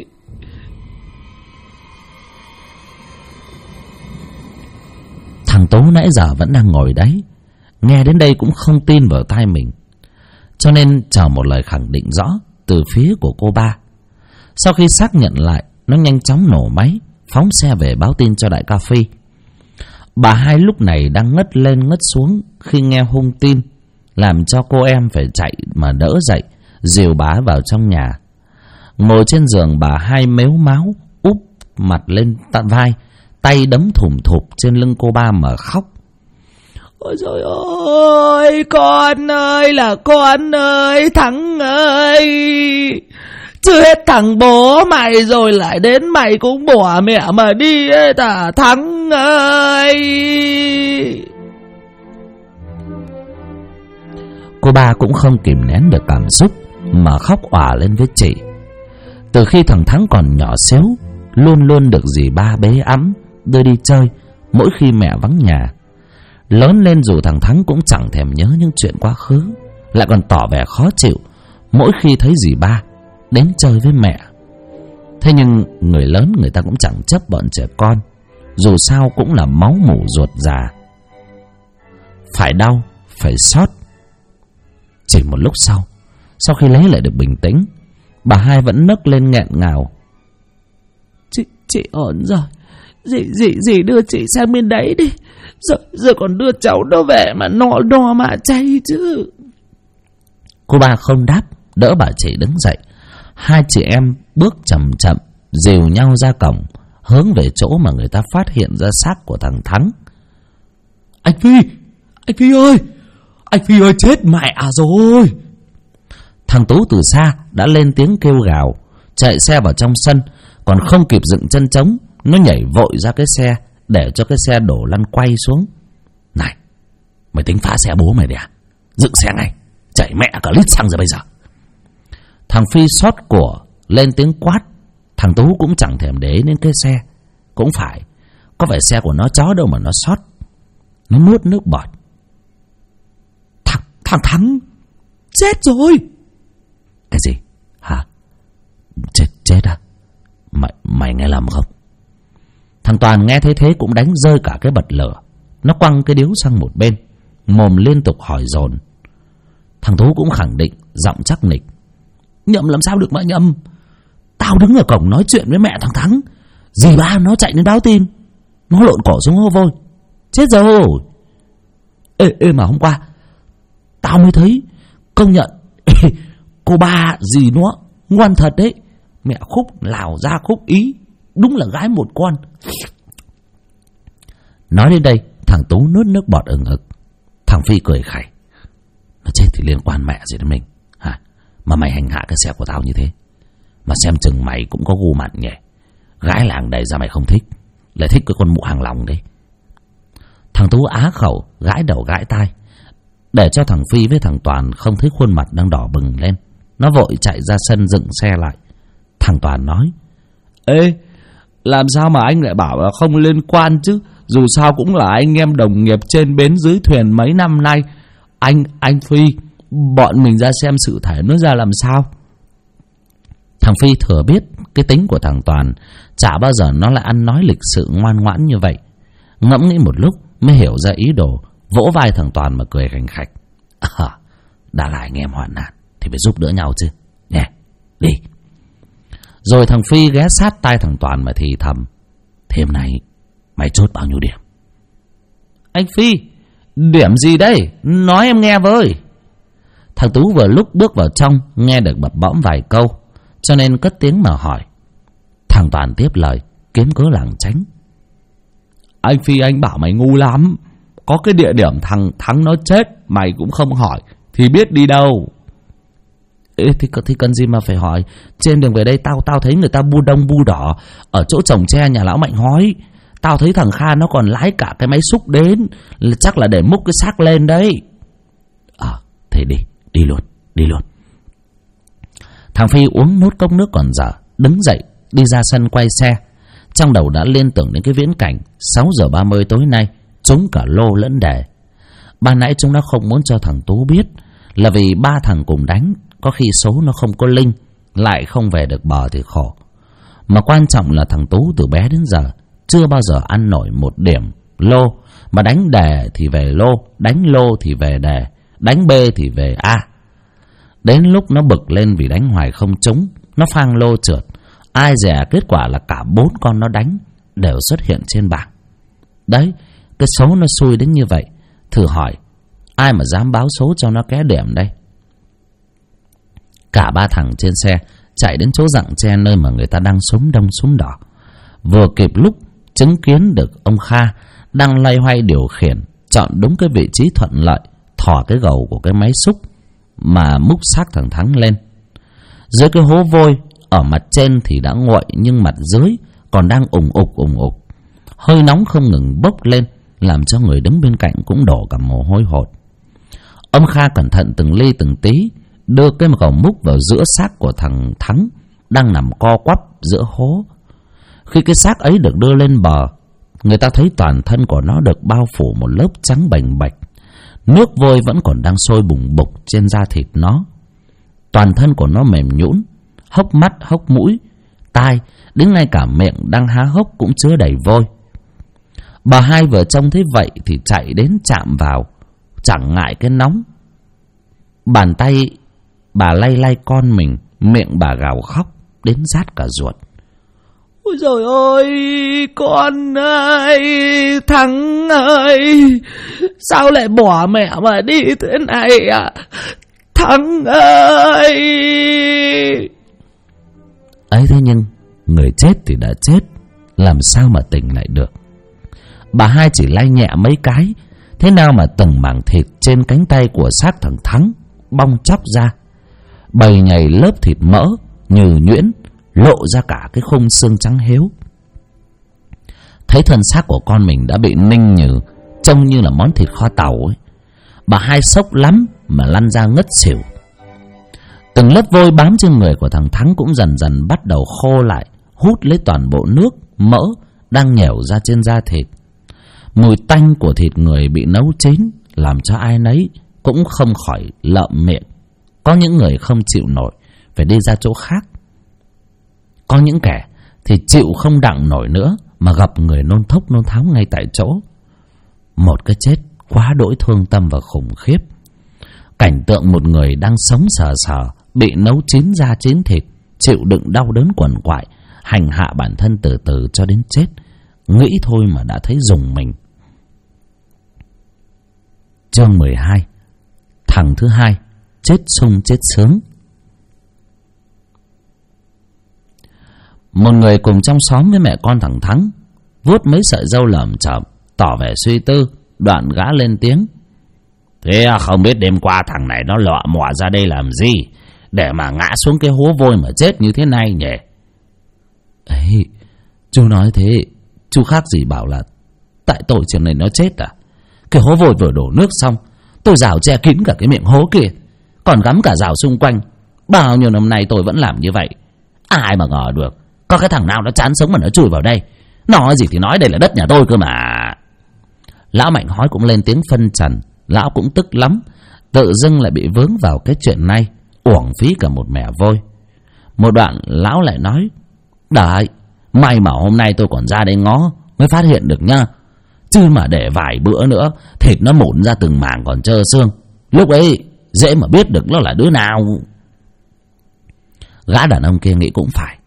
Thằng Tú nãy giờ vẫn đang ngồi đấy, nghe đến đây cũng không tin vào tai mình, cho nên chờ một lời khẳng định rõ từ phía của cô ba. Sau khi xác nhận lại, nó nhanh chóng nổ máy, phóng xe về báo tin cho đại ca Phi. Bà hai lúc này đang ngất lên ngất xuống khi nghe hung tin, làm cho cô em phải chạy mà đỡ dậy, dìu bà vào trong nhà. Ngồi trên giường, bà hai mếu máo, úp mặt lên vai, tay đấm thùm thụp trên lưng cô ba mà khóc. Ôi trời ơi, con ơi là con ơi, Thắng ơi, chưa hết thằng bố mày rồi lại đến mày cũng bỏ mẹ mà đi ấy ta Thắng ơi. Cô ba cũng không kìm nén được cảm xúc mà khóc òa lên với chị. Từ khi thằng Thắng còn nhỏ xíu, luôn luôn được dì ba bế ẵm đưa đi chơi mỗi khi mẹ vắng nhà. Lớn lên dù thằng Thắng cũng chẳng thèm nhớ những chuyện quá khứ, lại còn tỏ vẻ khó chịu mỗi khi thấy dì ba đến chơi với mẹ. Thế nhưng người lớn người ta cũng chẳng chấp bọn trẻ con, dù sao cũng là máu mủ ruột già. Phải đau, phải xót. Chỉ một lúc sau khi lấy lại được bình tĩnh, bà hai vẫn nấc lên nghẹn ngào: Chị ổn rồi, dì đưa chị sang bên đấy đi, rồi còn đưa cháu nó về mà no mà chay chứ. Cô ba không đáp, đỡ bà chị đứng dậy. Hai chị em bước chậm chậm dìu nhau ra cổng, hướng về chỗ mà người ta phát hiện ra xác của thằng Thắng. Anh Phi ơi, chết mẹ rồi. Thằng Tú từ xa đã lên tiếng kêu gào, chạy xe vào trong sân, còn không kịp dựng chân trống, nó nhảy vội ra cái xe để cho cái xe đổ lăn quay xuống. Này, mày tính phá xe bố mày đi à? Dựng xe ngay, chảy mẹ cả lít xăng ra bây giờ. Thằng Phi xót của lên tiếng quát. Thằng Tú cũng chẳng thèm để ý đến cái xe. Cũng phải, có phải xe của nó chó đâu mà nó xót. Nó nuốt nước bọt. Thằng Thắng chết rồi. Cái gì? Hả? Chết à? Mày nghe lầm không? Thằng Toàn nghe thấy thế cũng đánh rơi cả cái bật lửa. Nó quăng cái điếu sang một bên, mồm liên tục hỏi dồn. Thằng Tú cũng khẳng định, giọng chắc nịch: Nhầm làm sao được mà nhầm. Tao đứng ở cổng nói chuyện với mẹ thằng Thắng, dì ba nó chạy đến báo tin, nó lộn cổ xuống hô vôi, chết rồi. Ê mà hôm qua tao mới thấy, công nhận cô ba dì nó ngoan thật đấy. Mẹ khúc lào ra khúc ý, đúng là gái một con. Nói đến đây, thằng Tú nuốt nước bọt ừng ực. Thằng Phi cười khẩy: Nó chết thì liên quan mẹ gì đến mình hả? Mà mày hành hạ cái xe của tao như thế, mà xem chừng mày cũng có gu mặn nhỉ. Gái làng đầy ra mày không thích, lại thích cái con mụ hàng lòng đấy. Thằng Tú á khẩu, gãi đầu gãi tai, để cho thằng Phi với thằng Toàn không thấy khuôn mặt đang đỏ bừng lên. Nó vội chạy ra sân dựng xe lại. Thằng Toàn nói: Ê, làm sao mà anh lại bảo là không liên quan chứ? Dù sao cũng là anh em đồng nghiệp trên bến dưới thuyền mấy năm nay. Anh Phi, bọn mình ra xem sự thể nó ra làm sao. Thằng Phi thừa biết cái tính của thằng Toàn, chả bao giờ nó lại ăn nói lịch sự ngoan ngoãn như vậy. Ngẫm nghĩ một lúc mới hiểu ra ý đồ, vỗ vai thằng Toàn mà cười khành khạch: Đã là anh em hoạn nạn thì phải giúp đỡ nhau chứ nhé, đi. Rồi thằng Phi ghé sát tai thằng Toàn mà thì thầm: "Thêm này mày chốt bao nhiêu điểm?" "Anh Phi, điểm gì đây? Nói em nghe với." Thằng Tú vừa lúc bước vào trong nghe được bập bõm vài câu, cho nên cất tiếng mà hỏi. Thằng Toàn tiếp lời, kiếm cớ lảng tránh: "Anh Phi, anh bảo mày ngu lắm. Có cái địa điểm thằng Thắng nó chết mày cũng không hỏi thì biết đi đâu." "Ê, thì cần gì mà phải hỏi? Trên đường về đây tao thấy người ta bu đông bu đỏ ở chỗ trồng tre nhà lão Mạnh Hói. Tao thấy thằng Kha nó còn lái cả cái máy xúc đến, chắc là để múc cái xác lên đấy." Thế đi luôn. Thằng Phi uống nốt cốc nước còn dở, đứng dậy đi ra sân quay xe. Trong đầu đã liên tưởng đến cái viễn cảnh 6 giờ 30 tối nay trúng cả lô lẫn đề. Ban nãy chúng nó không muốn cho thằng Tú biết, là vì ba thằng cùng đánh, có khi số nó không có linh, lại không về được bờ thì khổ. Mà quan trọng là thằng Tú từ bé đến giờ chưa bao giờ ăn nổi một điểm lô, mà đánh đề thì về lô, đánh lô thì về đề, đánh B thì về A. Đến lúc nó bực lên vì đánh hoài không trúng, nó phang lô trượt, ai dè kết quả là cả 4 con nó đánh đều xuất hiện trên bảng. Đấy, cái số nó xui đến như vậy. Thử hỏi ai mà dám báo số cho nó ké điểm đây. Cả ba thằng trên xe chạy đến chỗ rặng tre nơi mà người ta đang súng đông súng đỏ, vừa kịp lúc chứng kiến được ông Kha đang loay hoay điều khiển, chọn đúng cái vị trí thuận lợi, thò cái gầu của cái máy xúc mà múc xác thằng Thắng lên. Dưới cái hố vôi ở mặt trên thì đã nguội, nhưng mặt dưới còn đang ủng ục, hơi nóng không ngừng bốc lên, làm cho người đứng bên cạnh cũng đổ cả mồ hôi hột. Ông Kha cẩn thận từng ly từng tí đưa cái gầu múc vào giữa xác của thằng Thắng đang nằm co quắp giữa hố. Khi cái xác ấy được đưa lên bờ, người ta thấy toàn thân của nó được bao phủ một lớp trắng bềnh bạch, nước vôi vẫn còn đang sôi bùng bục trên da thịt nó. Toàn thân của nó mềm nhũn, hốc mắt, hốc mũi, tai, đến ngay cả miệng đang há hốc cũng chứa đầy vôi. Bà hai vừa trông thấy vậy thì chạy đến chạm vào, chẳng ngại cái nóng. Bàn tay bà lay con mình, miệng bà gào khóc đến rát cả ruột. "Ôi trời ơi, con ơi, Thắng ơi, sao lại bỏ mẹ mà đi thế này à? Thắng ơi!" Ấy thế nhưng người chết thì đã chết, làm sao mà tỉnh lại được. Bà hai chỉ lay nhẹ mấy cái, thế nào mà từng mảng thịt trên cánh tay của xác thằng Thắng bong chóc ra, bầy nhầy lớp thịt mỡ nhừ nhuyễn, lộ ra cả cái khung xương trắng héo. Thấy thân xác của con mình đã bị ninh nhừ, trông như là món thịt kho tàu ấy, bà hai sốc lắm mà lăn ra ngất xỉu. Từng lớp vôi bám trên người của thằng Thắng cũng dần dần bắt đầu khô lại, hút lấy toàn bộ nước mỡ đang nhẻo ra trên da thịt. Mùi tanh của thịt người bị nấu chín làm cho ai nấy cũng không khỏi lợm miệng. Có những người không chịu nổi phải đi ra chỗ khác, có những kẻ thì chịu không đặng nổi nữa mà gặp người nôn thốc nôn tháo ngay tại chỗ. Một cái chết quá đỗi thương tâm và khủng khiếp. Cảnh tượng một người đang sống sờ sờ, bị nấu chín da chín thịt, chịu đựng đau đớn quằn quại, hành hạ bản thân từ từ cho đến chết, nghĩ thôi mà đã thấy rùng mình. Chương 12. Thằng thứ hai chết sung chết sướng. Một người cùng trong xóm với mẹ con thằng Thắng vuốt mấy sợi râu lởm chởm, tỏ vẻ suy tư, đoạn gã lên tiếng: "Thế không biết đêm qua thằng này nó lọ mọ ra đây làm gì, để mà ngã xuống cái hố vôi mà chết như thế này nhỉ?" "Ấy, chú nói thế, chú khác gì bảo là tại tội chuyện này nó chết à? Cái hố vôi vừa đổ nước xong, tôi rào che kín cả cái miệng hố kia, còn gắm cả rào xung quanh. Bao nhiêu năm nay tôi vẫn làm như vậy. Ai mà ngờ được có cái thằng nào nó chán sống mà nó chui vào đây. Nói gì thì nói, đây là đất nhà tôi cơ mà." Lão Mạnh Hói cũng lên tiếng phân trần. Lão cũng tức lắm, tự dưng lại bị vướng vào cái chuyện này, uổng phí cả một mẻ vôi. Một đoạn lão lại nói: "Đấy, may mà hôm nay tôi còn ra đây ngó mới phát hiện được nhá, chứ mà để vài bữa nữa thịt nó mụn ra từng mảng còn trơ xương, lúc ấy dễ mà biết được nó là đứa nào." Gã đàn ông kia nghĩ cũng phải,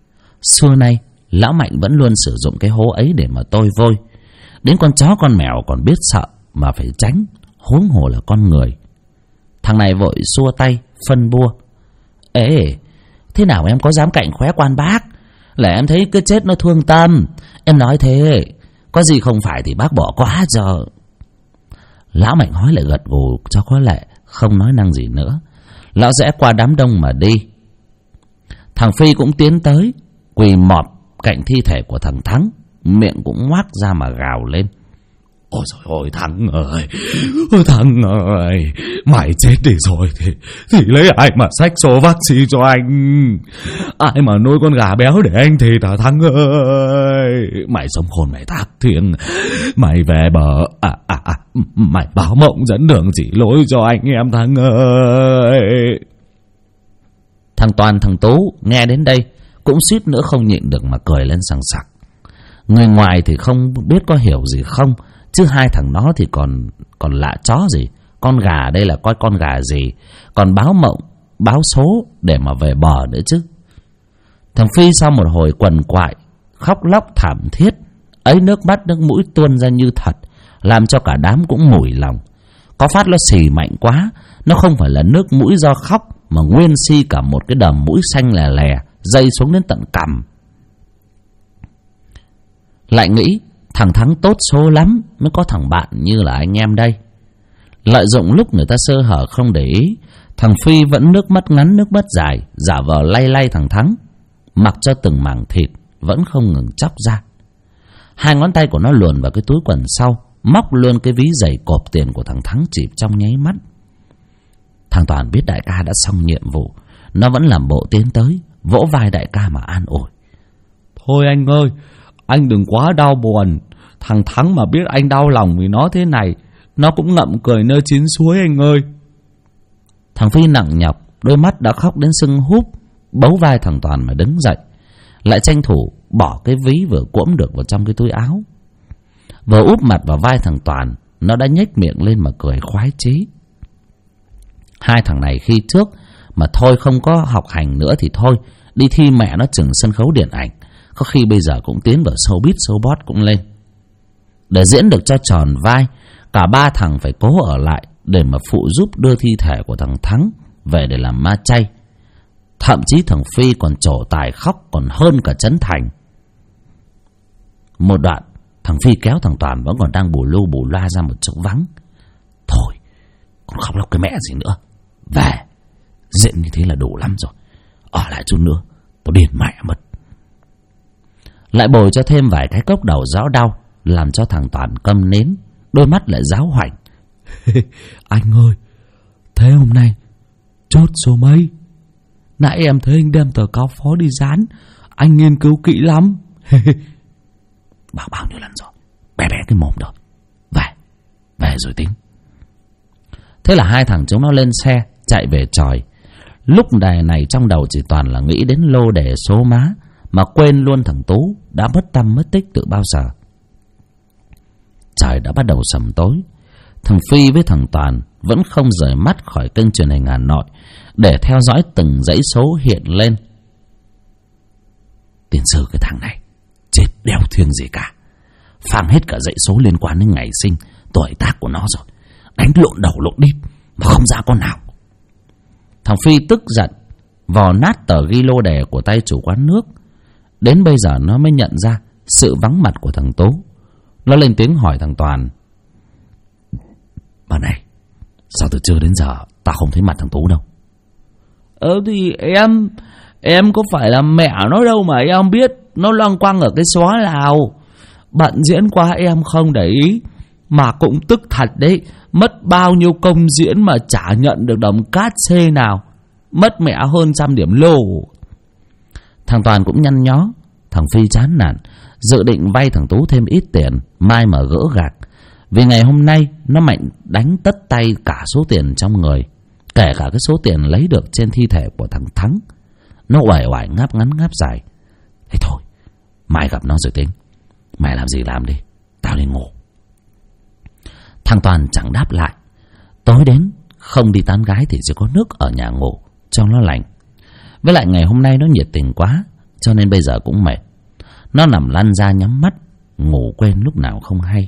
Xưa nay lão Mạnh vẫn luôn sử dụng cái hố ấy để mà tôi vôi. Đến con chó con mèo còn biết sợ mà phải tránh, huống hồ là con người. Thằng này vội xua tay phân bua: Ê, thế nào em có dám cạnh khóe quan bác? Là em thấy cái chết nó thương tâm. Em nói thế, có gì không phải thì bác bỏ quá giờ. Lão Mạnh hói lại gật gù cho có lệ, không nói năng gì nữa. Lão rẽ qua đám đông mà đi. Thằng Phi cũng tiến tới, quỳ mọp cạnh thi thể của thằng Thắng, miệng cũng ngoác ra mà gào lên: Ôi trời ơi Thắng ơi, Thắng ơi, mày chết đi rồi thì lấy ai mà xách số vaccine cho anh? Ai mà nuôi con gà béo để anh thịt hả Thắng ơi? Mày sống khôn mày thác thiêng, mày về bờ mày báo mộng dẫn đường chỉ lối cho anh em Thắng ơi. Thằng Toàn thằng Tú nghe đến đây cũng suýt nữa không nhịn được mà cười lên sằng sặc. Người ngoài thì không biết có hiểu gì không, chứ hai thằng nó thì còn lạ chó gì. Con gà đây là coi con gà gì, còn báo mộng báo số để mà về bờ nữa chứ. Thằng Phi sau một hồi quằn quại khóc lóc thảm thiết ấy, nước mắt nước mũi tuôn ra như thật, làm cho cả đám cũng mủi lòng. Có phát nó xì mạnh quá, nó không phải là nước mũi do khóc, mà nguyên si cả một cái đờm mũi xanh lè lè dây xuống đến tận cằm. Lại nghĩ thằng Thắng tốt số lắm mới có thằng bạn như là anh em đây. Lợi dụng lúc người ta sơ hở không để ý, thằng Phi vẫn nước mắt ngắn nước mắt dài, giả vờ lay lay thằng Thắng, mặc cho từng mảng thịt vẫn không ngừng chóc ra. Hai ngón tay của nó luồn vào cái túi quần sau, móc luôn cái ví giày cộp tiền của thằng Thắng chịp trong nháy mắt. Thằng Toàn biết đại ca đã xong nhiệm vụ, nó vẫn làm bộ tiến tới, vỗ vai đại ca mà an ủi: Thôi anh ơi, anh đừng quá đau buồn. Thằng Thắng mà biết anh đau lòng vì nó thế này, nó cũng ngậm cười nơi chín suối anh ơi. Thằng Phi nặng nhọc, đôi mắt đã khóc đến sưng húp, bấu vai thằng Toàn mà đứng dậy, lại tranh thủ bỏ cái ví vừa cuỗm được vào trong cái túi áo. Vừa úp mặt vào vai thằng Toàn, nó đã nhếch miệng lên mà cười khoái chí. Hai thằng này khi trước mà thôi không có học hành nữa thì thôi, đi thi mẹ nó chừng sân khấu điện ảnh, có khi bây giờ cũng tiến vào showbiz showbot cũng lên. Để diễn được cho tròn vai, cả ba thằng phải cố ở lại để mà phụ giúp đưa thi thể của thằng Thắng về để làm ma chay. Thậm chí thằng Phi còn trổ tài khóc còn hơn cả Trấn Thành. Một đoạn thằng Phi kéo thằng Toàn vẫn còn đang bù lu bù loa ra một chỗ vắng: Thôi, còn khóc lóc cái mẹ gì nữa, về, diễn như thế là đủ lắm rồi, ở lại chút nữa tao điên mẹ mất. Lại bồi cho thêm vài cái cốc đầu rõ đau, làm cho thằng Toàn câm nín, đôi mắt lại giáo hoành: Anh ơi, thế hôm nay chốt số mấy? Nãy em thấy anh đem tờ cáo phó đi dán, anh nghiên cứu kỹ lắm. Bảo bao nhiêu lần rồi, bé bé cái mồm rồi, về rồi tính. Thế là hai thằng chúng nó lên xe chạy về tròi. Lúc này trong đầu chỉ toàn là nghĩ đến lô đề số má, mà quên luôn thằng Tú đã mất tăm mất tích từ bao giờ. Trời đã bắt đầu sầm tối. Thằng Phi với thằng Toàn vẫn không rời mắt khỏi kênh truyền hình Hà Nội để theo dõi từng dãy số hiện lên. Tiền sử cái thằng này chết đeo thiêng gì cả, phang hết cả dãy số liên quan đến ngày sinh, tuổi tác của nó rồi, đánh lộn đầu lộn đít mà không ra con nào. Thằng Phi tức giận vò nát tờ ghi lô đề của tay chủ quán nước. Đến bây giờ nó mới nhận ra sự vắng mặt của thằng Tú. Nó lên tiếng hỏi thằng Toàn: Bà này, sao từ trưa đến giờ tao không thấy mặt thằng Tú đâu? Thì em có phải là mẹ nó đâu mà em biết. Nó loăng quăng ở cái xóa nào. Bận diễn quá em không để ý, mà cũng tức thật đấy. Mất bao nhiêu công diễn mà chả nhận được đồng cát xê nào. Mất mẹ hơn 100 điểm lô. Thằng Toàn cũng nhăn nhó. Thằng Phi chán nản, dự định vay thằng Tú thêm ít tiền, mai mà gỡ gạc. Vì ngày hôm nay nó mạnh đánh tất tay cả số tiền trong người, kể cả cái số tiền lấy được trên thi thể của thằng Thắng. Nó uể oải ngáp ngắn ngáp dài: Thế thôi, mai gặp nó rồi tính. Mày làm gì làm đi, tao đi ngủ. Thằng Toàn chẳng đáp lại. Tối đến không đi tán gái thì chỉ có nước ở nhà ngủ cho nó lành. Với lại ngày hôm nay nó nhiệt tình quá, cho nên bây giờ cũng mệt. Nó nằm lăn ra nhắm mắt, ngủ quên lúc nào không hay.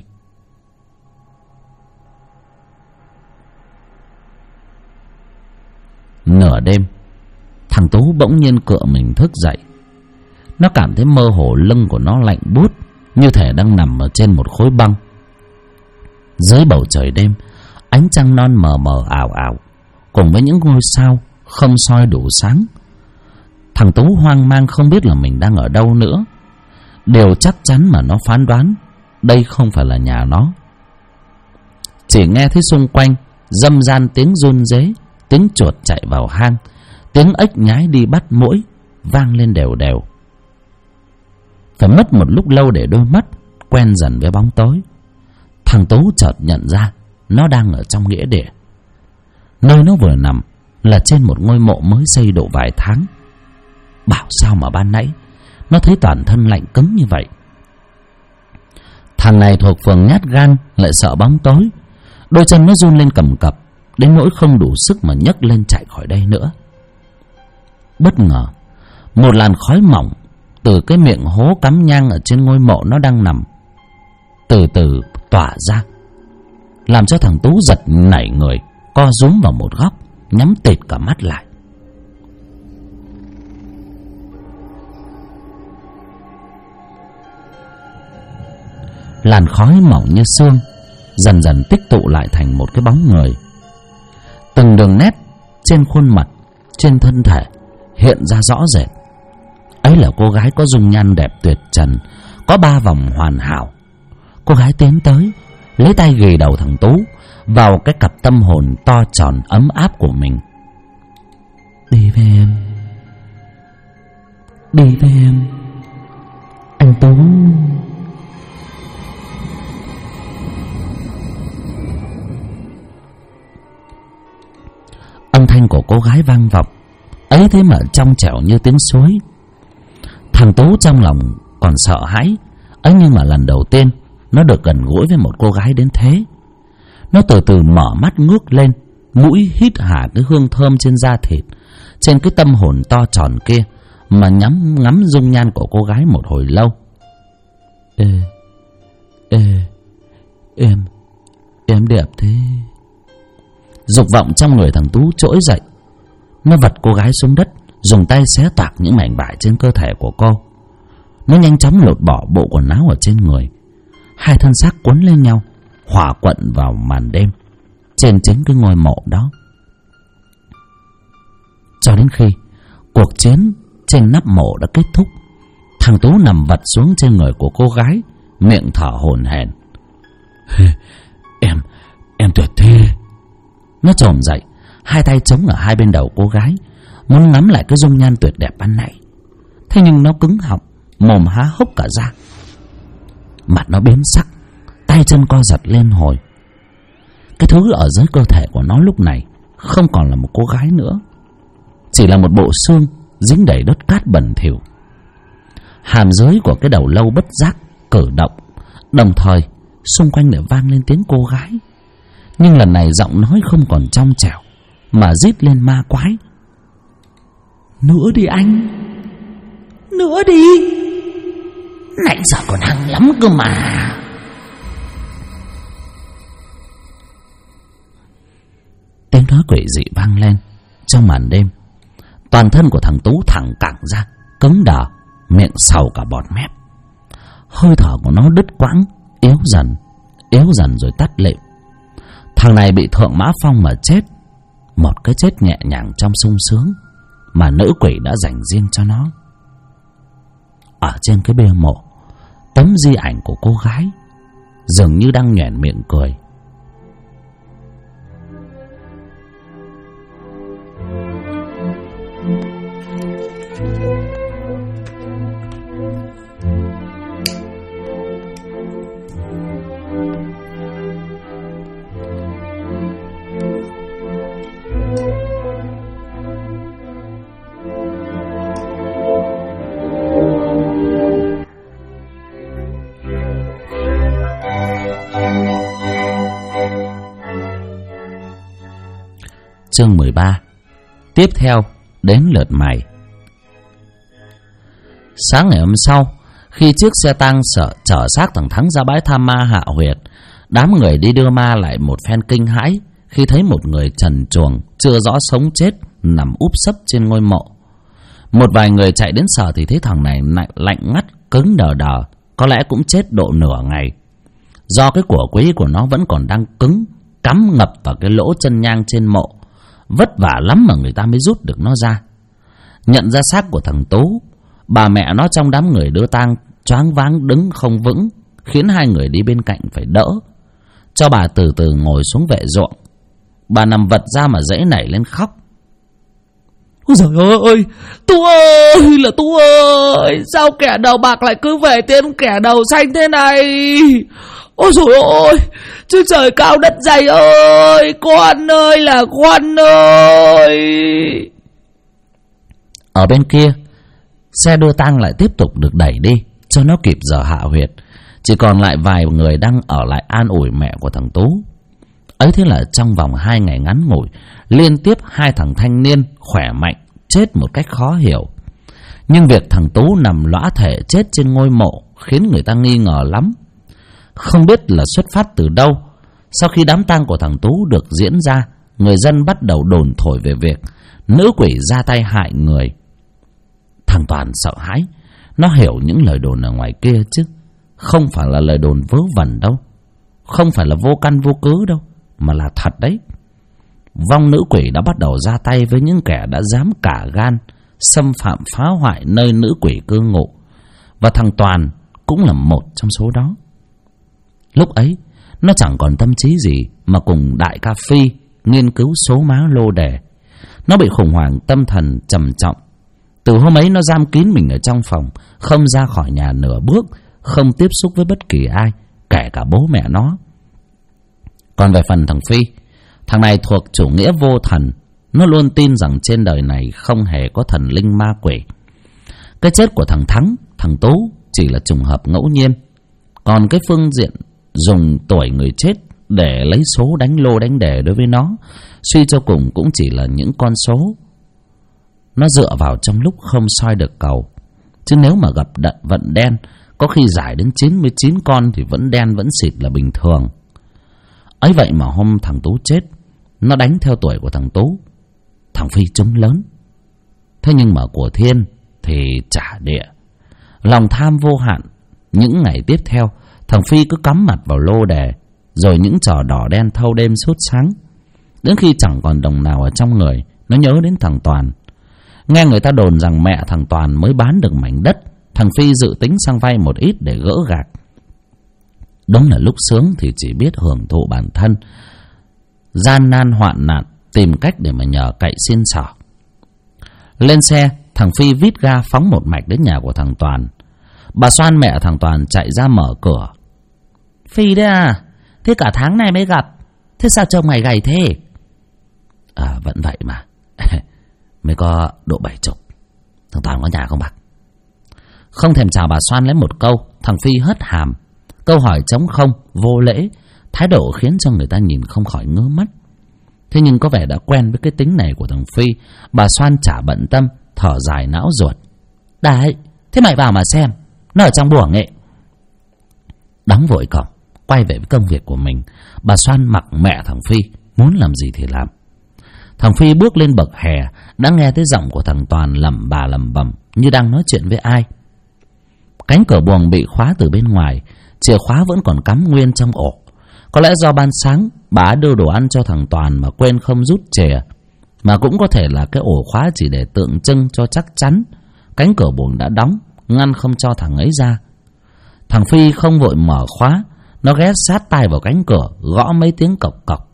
Nửa đêm, thằng Tú bỗng nhiên cựa mình thức dậy. Nó cảm thấy mơ hồ lưng của nó lạnh buốt, như thể đang nằm ở trên một khối băng. Dưới bầu trời đêm, ánh trăng non mờ mờ ảo ảo, cùng với những ngôi sao không soi đủ sáng. Thằng Tú hoang mang không biết là mình đang ở đâu nữa. Điều chắc chắn mà nó phán đoán, đây không phải là nhà nó. Chỉ nghe thấy xung quanh râm ran tiếng run rế, tiếng chuột chạy vào hang, tiếng ếch nhái đi bắt muỗi vang lên đều đều. Phải mất một lúc lâu để đôi mắt quen dần với bóng tối, thằng Tú chợt nhận ra nó đang ở trong nghĩa địa. Nơi nó vừa nằm là trên một ngôi mộ mới xây độ vài tháng. Bảo sao mà ban nãy nó thấy toàn thân lạnh cứng như vậy. Thằng này thuộc phường nhát gan, lại sợ bóng tối. Đôi chân nó run lên cầm cập, đến nỗi không đủ sức mà nhấc lên chạy khỏi đây nữa. Bất ngờ, một làn khói mỏng từ cái miệng hố cắm nhang ở trên ngôi mộ nó đang nằm từ từ tỏa ra, làm cho thằng Tú giật nảy người, co rúm vào một góc, nhắm tịt cả mắt lại. Làn khói mỏng như sương dần dần tích tụ lại thành một cái bóng người. Từng đường nét trên khuôn mặt, trên thân thể hiện ra rõ rệt. Ấy là cô gái có dung nhan đẹp tuyệt trần, có 3 vòng hoàn hảo. Cô gái tiến tới, lấy tay ghì đầu thằng Tú vào cái cặp tâm hồn to tròn ấm áp của mình. Đi với em, đi với em, anh Tú. Âm thanh của cô gái vang vọng, ấy thế mà trong trẻo như tiếng suối. Thằng Tú trong lòng còn sợ hãi, ấy nhưng mà lần đầu tiên nó được gần gũi với một cô gái đến thế. Nó từ từ mở mắt ngước lên, mũi hít hà cái hương thơm trên da thịt, trên cái tâm hồn to tròn kia, mà ngắm dung nhan của cô gái một hồi lâu. Em đẹp thế. Dục vọng trong người thằng Tú trỗi dậy. Nó vật cô gái xuống đất, dùng tay xé toạc những mảnh vải trên cơ thể của cô. Nó nhanh chóng lột bỏ bộ quần áo ở trên người. Hai thân xác quấn lên nhau, hòa quận vào màn đêm trên chính cái ngôi mộ đó. Cho đến khi cuộc chiến trên nắp mộ đã kết thúc, thằng Tú nằm vật xuống trên người của cô gái, miệng thở hổn hển. Em tuyệt thế. Nó chồm dậy, hai tay chống ở hai bên đầu cô gái, muốn ngắm lại cái dung nhan tuyệt đẹp ban nãy. Thế nhưng nó cứng họng, mồm há hốc cả ra. Mặt nó biến sắc, tay chân co giật lên hồi. Cái thứ ở dưới cơ thể của nó lúc này không còn là một cô gái nữa, chỉ là một bộ xương dính đầy đất cát bẩn thỉu. Hàm dưới của cái đầu lâu bất giác cử động, đồng thời xung quanh lại vang lên tiếng cô gái. Nhưng lần này giọng nói không còn trong trẻo, mà rít lên ma quái. Nữa đi anh, nữa đi, nãy giờ còn hăng lắm cơ mà. Tiếng nói quỷ dị vang lên trong màn đêm. Toàn thân của thằng Tú thẳng cẳng ra, cứng đờ, miệng sầu cả bọt mép. Hơi thở của nó đứt quãng, yếu dần rồi tắt lịm. Thằng này bị Thượng Mã Phong mà chết, một cái chết nhẹ nhàng trong sung sướng mà nữ quỷ đã dành riêng cho nó. Ở trên cái bia mộ, tấm di ảnh của cô gái dường như đang nhoẻn miệng cười. Chương 13. Tiếp theo đến lượt mày. Sáng ngày hôm sau, khi chiếc xe tang chở xác thằng Thắng ra bãi tha ma hạ huyệt, đám người đi đưa ma lại một phen kinh hãi khi thấy một người trần truồng chưa rõ sống chết nằm úp sấp trên ngôi mộ. Một vài người chạy đến sờ thì thấy thằng này lạnh ngắt, cứng đờ đờ, có lẽ cũng chết độ nửa ngày. Do cái của quý của nó vẫn còn đang cứng, cắm ngập vào cái lỗ chân nhang trên mộ, vất vả lắm mà người ta mới rút được nó ra. Nhận ra xác của thằng Tú, bà mẹ nó trong đám người đưa tang choáng váng đứng không vững, khiến hai người đi bên cạnh phải đỡ, cho bà từ từ ngồi xuống vệ ruộng. Bà nằm vật ra mà dãy nảy lên khóc. Ôi giời ơi, Tú ơi, là Tú ơi, sao kẻ đầu bạc lại cứ về tên kẻ đầu xanh thế này? Ôi trời ơi, chứ trời cao đất dày ơi, con ơi là con ơi. Ở bên kia, xe đưa tang lại tiếp tục được đẩy đi cho nó kịp giờ hạ huyệt. Chỉ còn lại vài người đang ở lại an ủi mẹ của thằng Tú. Ấy thế là trong vòng 2 ngày ngắn ngủi, liên tiếp 2 thằng thanh niên khỏe mạnh chết một cách khó hiểu. Nhưng việc thằng Tú nằm lõa thể chết trên ngôi mộ khiến người ta nghi ngờ lắm. Không biết là xuất phát từ đâu. Sau khi đám tang của thằng Tú được diễn ra, người dân bắt đầu đồn thổi về việc nữ quỷ ra tay hại người. Thằng Toàn sợ hãi. Nó hiểu những lời đồn ở ngoài kia chứ không phải là lời đồn vớ vẩn đâu, không phải là vô căn vô cớ đâu, mà là thật đấy. Vong nữ quỷ đã bắt đầu ra tay với những kẻ đã dám cả gan xâm phạm phá hoại nơi nữ quỷ cư ngụ, và thằng Toàn cũng là một trong số đó. Lúc ấy nó chẳng còn tâm trí gì mà cùng đại ca Phi nghiên cứu số má lô đề. Nó bị khủng hoảng tâm thần trầm trọng. Từ hôm ấy nó giam kín mình ở trong phòng, không ra khỏi nhà nửa bước, không tiếp xúc với bất kỳ ai, kể cả bố mẹ nó. Còn về phần thằng Phi, thằng này thuộc chủ nghĩa vô thần. Nó luôn tin rằng trên đời này không hề có thần linh ma quỷ. Cái chết của thằng Thắng, thằng Tú chỉ là trùng hợp ngẫu nhiên. Còn cái phương diện dùng tuổi người chết để lấy số đánh lô đánh đề đối với nó, suy cho cùng cũng chỉ là những con số nó dựa vào trong lúc không soi được cầu. Chứ nếu mà gặp vận đen, có khi giải đến 99 con thì vẫn đen vẫn xịt là bình thường. Ấy vậy mà hôm thằng Tú chết, nó đánh theo tuổi của thằng Tú. Thằng Phi trúng lớn. Thế nhưng mà của thiên thì trả địa. Lòng tham vô hạn. Những ngày tiếp theo, thằng Phi cứ cắm mặt vào lô đề, rồi những trò đỏ đen thâu đêm suốt sáng. Đến khi chẳng còn đồng nào ở trong người, nó nhớ đến thằng Toàn. Nghe người ta đồn rằng mẹ thằng Toàn mới bán được mảnh đất, thằng Phi dự tính sang vay một ít để gỡ gạc. Đúng là lúc sướng thì chỉ biết hưởng thụ bản thân, gian nan hoạn nạn tìm cách để mà nhờ cậy xin xỏ. Lên xe, thằng Phi vít ga phóng một mạch đến nhà của thằng Toàn. Bà Xoan mẹ thằng Toàn chạy ra mở cửa. Phi đấy à? Thế cả tháng này mới gặp, thế sao trông mày gầy thế? Vẫn vậy mà. Mới có độ 70. Thằng Toàn có nhà không bác? Không thèm chào bà Xoan lấy một câu, thằng Phi hất hàm. Câu hỏi trống không, vô lễ, thái độ khiến cho người ta nhìn không khỏi ngứa mắt. Thế nhưng có vẻ đã quen với cái tính này của thằng Phi, bà Xoan chả bận tâm, thở dài não ruột. Đấy, thế mày vào mà xem, nó ở trong buồng ấy. Đóng vội cổng, quay về với công việc của mình, bà Xoan mặc mẹ thằng Phi, muốn làm gì thì làm. Thằng Phi bước lên bậc hè, đã nghe thấy giọng của thằng Toàn lẩm bà lẩm bẩm như đang nói chuyện với ai. Cánh cửa buồng bị khóa từ bên ngoài, chìa khóa vẫn còn cắm nguyên trong ổ. Có lẽ do ban sáng bà đưa đồ ăn cho thằng Toàn mà quên không rút chìa, mà cũng có thể là cái ổ khóa chỉ để tượng trưng cho chắc chắn cánh cửa buồng đã đóng, ngăn không cho thằng ấy ra. Thằng Phi không vội mở khóa, nó ghé sát tai vào cánh cửa, gõ mấy tiếng cộc cộc.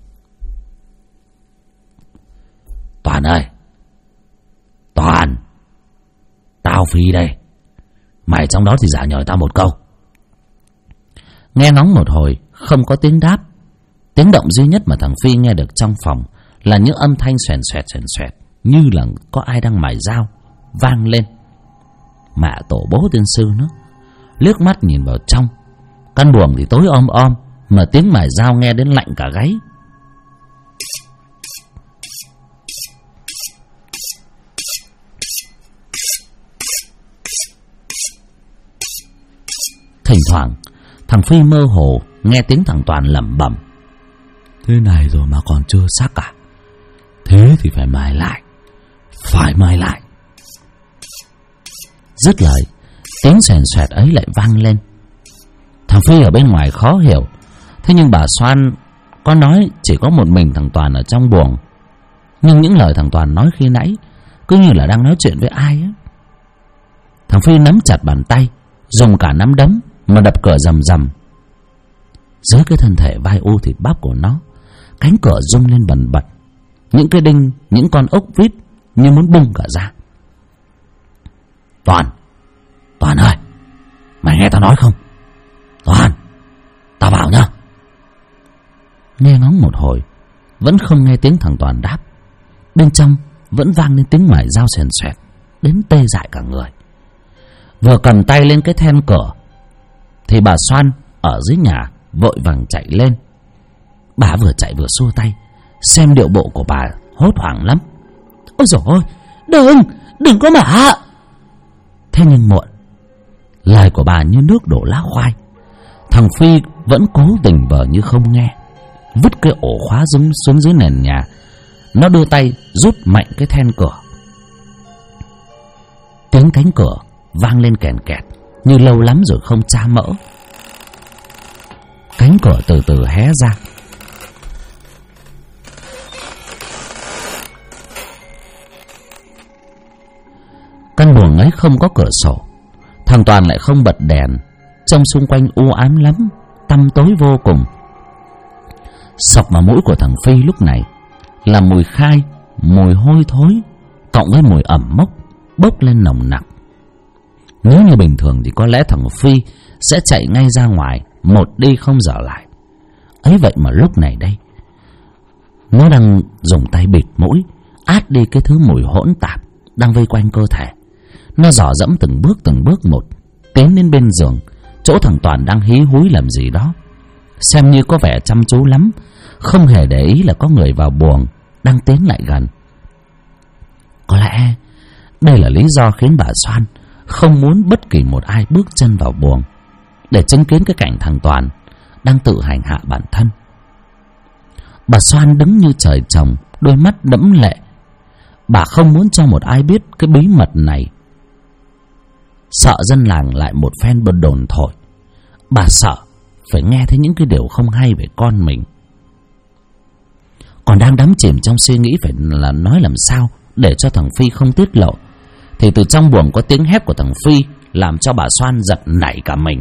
Toàn ơi! Toàn! Tao Phi đây. Mày trong đó thì giả nhờ tao một câu. Nghe ngóng một hồi, không có tiếng đáp. Tiếng động duy nhất mà thằng Phi nghe được trong phòng là những âm thanh xoèn xoẹt, như là có ai đang mài dao, vang lên. Mẹ tổ bố tiên sư nó. Liếc mắt nhìn vào trong, căn buồng thì tối om om, mà tiếng mài dao nghe đến lạnh cả gáy. Thỉnh thoảng thằng Phi mơ hồ nghe tiếng thằng Toàn lẩm bẩm: thế này rồi mà còn chưa sắc à? Thế thì phải mài lại, phải mài lại. Dứt lời, tiếng xoèn xoẹt ấy lại vang lên. Thằng Phi ở bên ngoài khó hiểu, thế nhưng bà Xoan có nói chỉ có một mình thằng Toàn ở trong buồng. Nhưng những lời thằng Toàn nói khi nãy cứ như là đang nói chuyện với ai á. Thằng Phi nắm chặt bàn tay, dùng cả nắm đấm mà đập cửa rầm rầm. Dưới cái thân thể vai u thịt bắp của nó, cánh cửa rung lên bần bật. Những cái đinh, những con ốc vít như muốn bung cả ra. Toàn ơi, mày nghe tao nói không? Toàn, tao bảo nhá. Nghe ngóng một hồi, vẫn không nghe tiếng thằng Toàn đáp. Bên trong vẫn vang lên tiếng mài dao xoèn xoẹt, đến tê dại cả người. Vừa cầm tay lên cái then cửa thì bà Xoan ở dưới nhà vội vàng chạy lên. Bà vừa chạy vừa xua tay, xem điệu bộ của bà hốt hoảng lắm. Ôi dồi ôi, đừng có mà. Thế nhưng muộn, lời của bà như nước đổ lá khoai. Thằng Phi vẫn cố tình vờ như không nghe, vứt cái ổ khóa xuống dưới nền nhà. Nó đưa tay rút mạnh cái then cửa. Tiếng cánh cửa vang lên kèn kẹt, như lâu lắm rồi không tra mỡ. Cánh cửa từ từ hé ra. Căn buồng ấy không có cửa sổ. Thằng Toàn lại không bật đèn, trông xung quanh u ám lắm, tăm tối vô cùng. Sộc vào mũi của thằng Phi lúc này là mùi khai, mùi hôi thối, cộng với mùi ẩm mốc bốc lên nồng nặc. Nếu như bình thường thì có lẽ thằng Phi sẽ chạy ngay ra ngoài, một đi không trở lại. Ấy vậy mà lúc này đây, nó đang dùng tay bịt mũi, át đi cái thứ mùi hỗn tạp đang vây quanh cơ thể. Nó dò dẫm từng bước một, tiến đến bên giường, chỗ thằng Toàn đang hí húi làm gì đó, xem như có vẻ chăm chú lắm, không hề để ý là có người vào buồng đang tiến lại gần. Có lẽ đây là lý do khiến bà Xoan không muốn bất kỳ một ai bước chân vào buồng để chứng kiến cái cảnh thằng Toàn đang tự hành hạ bản thân. Bà Xoan đứng như trời trồng, đôi mắt đẫm lệ. Bà không muốn cho một ai biết cái bí mật này, sợ dân làng lại một phen đồn thổi. Bà sợ phải nghe thấy những cái điều không hay về con mình. Còn đang đắm chìm trong suy nghĩ phải là nói làm sao để cho thằng Phi không tiết lộ, thì từ trong buồng có tiếng hét của thằng Phi làm cho bà Xoan giật nảy cả mình.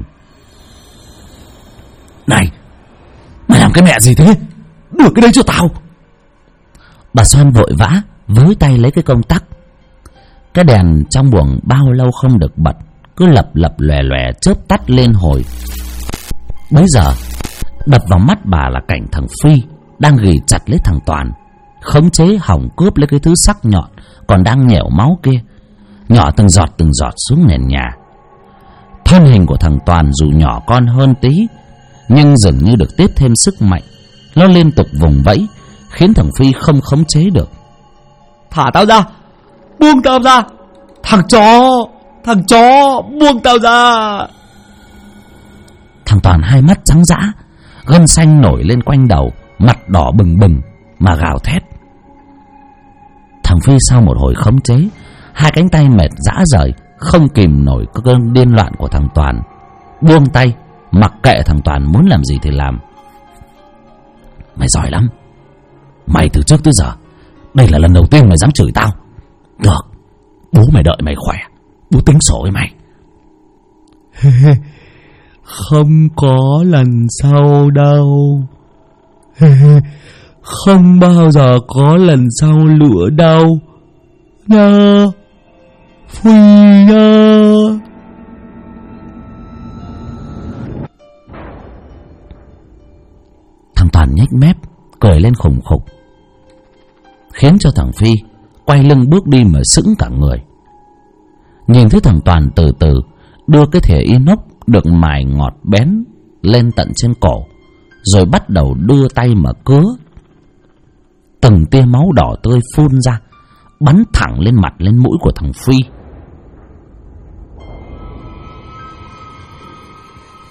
Này, mày làm cái mẹ gì thế? Đưa cái đấy cho tao. Bà Xoan vội vã với tay lấy cái công tắc. Cái đèn trong buồng bao lâu không được bật, cứ lập lòe lòe chớp tắt lên hồi. Bấy giờ đập vào mắt bà là cảnh thằng Phi đang ghì chặt lấy thằng Toàn, khống chế hỏng cướp lấy cái thứ sắc nhọn còn đang nhẻo máu kia, nhỏ từng giọt xuống nền nhà. Thân hình của thằng Toàn dù nhỏ con hơn tí, nhưng dường như được tiếp thêm sức mạnh. Nó liên tục vùng vẫy, khiến thằng Phi không khống chế được. Thả tao ra, buông tao ra, thằng chó, buông tao ra. Thằng Toàn hai mắt trắng dã, gân xanh nổi lên quanh đầu, mặt đỏ bừng bừng mà gào thét. Thằng Phi sau một hồi khống chế, hai cánh tay mệt rã rời, không kìm nổi cái cơn điên loạn của thằng Toàn, buông tay mặc kệ thằng Toàn muốn làm gì thì làm. Mày giỏi lắm, mày từ trước tới giờ đây là lần đầu tiên mày dám chửi tao. Được, bố mày đợi mày khỏe, bố tính sổ với mày. Không có lần sau đâu. Không bao giờ có lần sau nữa đâu nha, Phi nha. Thằng Toàn nhếch mép cười lên khùng khục, khiến cho thằng Phi quay lưng bước đi mà sững cả người. Nhìn thấy thằng Toàn từ từ đưa cái thìa inox được mài ngọt bén lên tận trên cổ, rồi bắt đầu đưa tay mà cứa. Từng tia máu đỏ tươi phun ra, bắn thẳng lên mặt lên mũi của thằng Phi.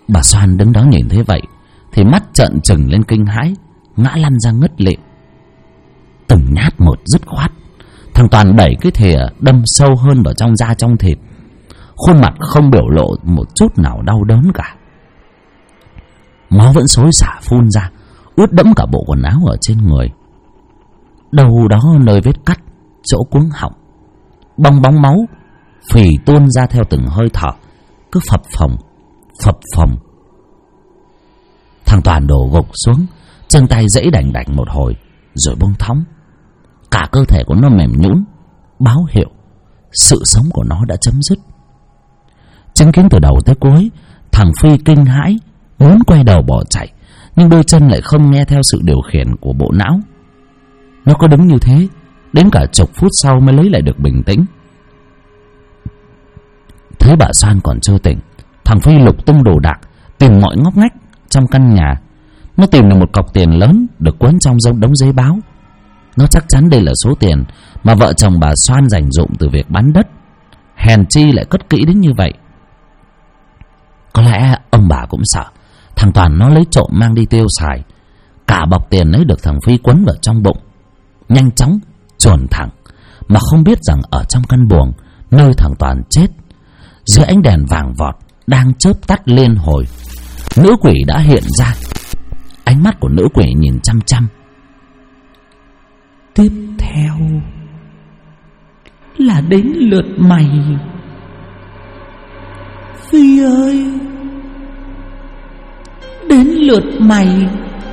Bà Soan đứng đó nhìn thấy vậy thì mắt trợn trừng lên kinh hãi, ngã lăn ra ngất lịm. Từng nhát một dứt khoát, thằng Toàn đẩy cái thìa đâm sâu hơn vào trong da trong thịt, khuôn mặt không biểu lộ một chút nào đau đớn cả. Máu vẫn xối xả phun ra, ướt đẫm cả bộ quần áo ở trên người. Đâu đó nơi vết cắt, chỗ cuống họng, bong bóng máu phì tuôn ra theo từng hơi thở, cứ phập phồng. Thằng Toàn đổ gục xuống, chân tay giãy đành đạch một hồi rồi buông thõng. Cả cơ thể của nó mềm nhũn, báo hiệu sự sống của nó đã chấm dứt. Chứng kiến từ đầu tới cuối, thằng Phi kinh hãi muốn quay đầu bỏ chạy, nhưng đôi chân lại không nghe theo sự điều khiển của bộ não. Nó cứ đứng như thế đến cả chục phút sau mới lấy lại được bình tĩnh. Thấy bà Soan còn chưa tỉnh, thằng Phi lục tung đồ đạc, tìm mọi ngóc ngách trong căn nhà. Nó tìm được một cọc tiền lớn được quấn trong đống giấy báo. Nó chắc chắn đây là số tiền mà vợ chồng bà Soan dành dụm từ việc bán đất. Hèn chi lại cất kỹ đến như vậy. Có lẽ ông bà cũng sợ thằng Toàn nó lấy trộm mang đi tiêu xài. Cả bọc tiền ấy được thằng Phi quấn vào trong bụng, nhanh chóng chuồn thẳng, mà không biết rằng ở trong căn buồng nơi thằng Toàn chết, dưới ánh đèn vàng vọt đang chớp tắt liên hồi, nữ quỷ đã hiện ra. Ánh mắt của nữ quỷ nhìn chăm chăm. Tiếp theo là đến lượt mày, Phi ơi, đến lượt mày.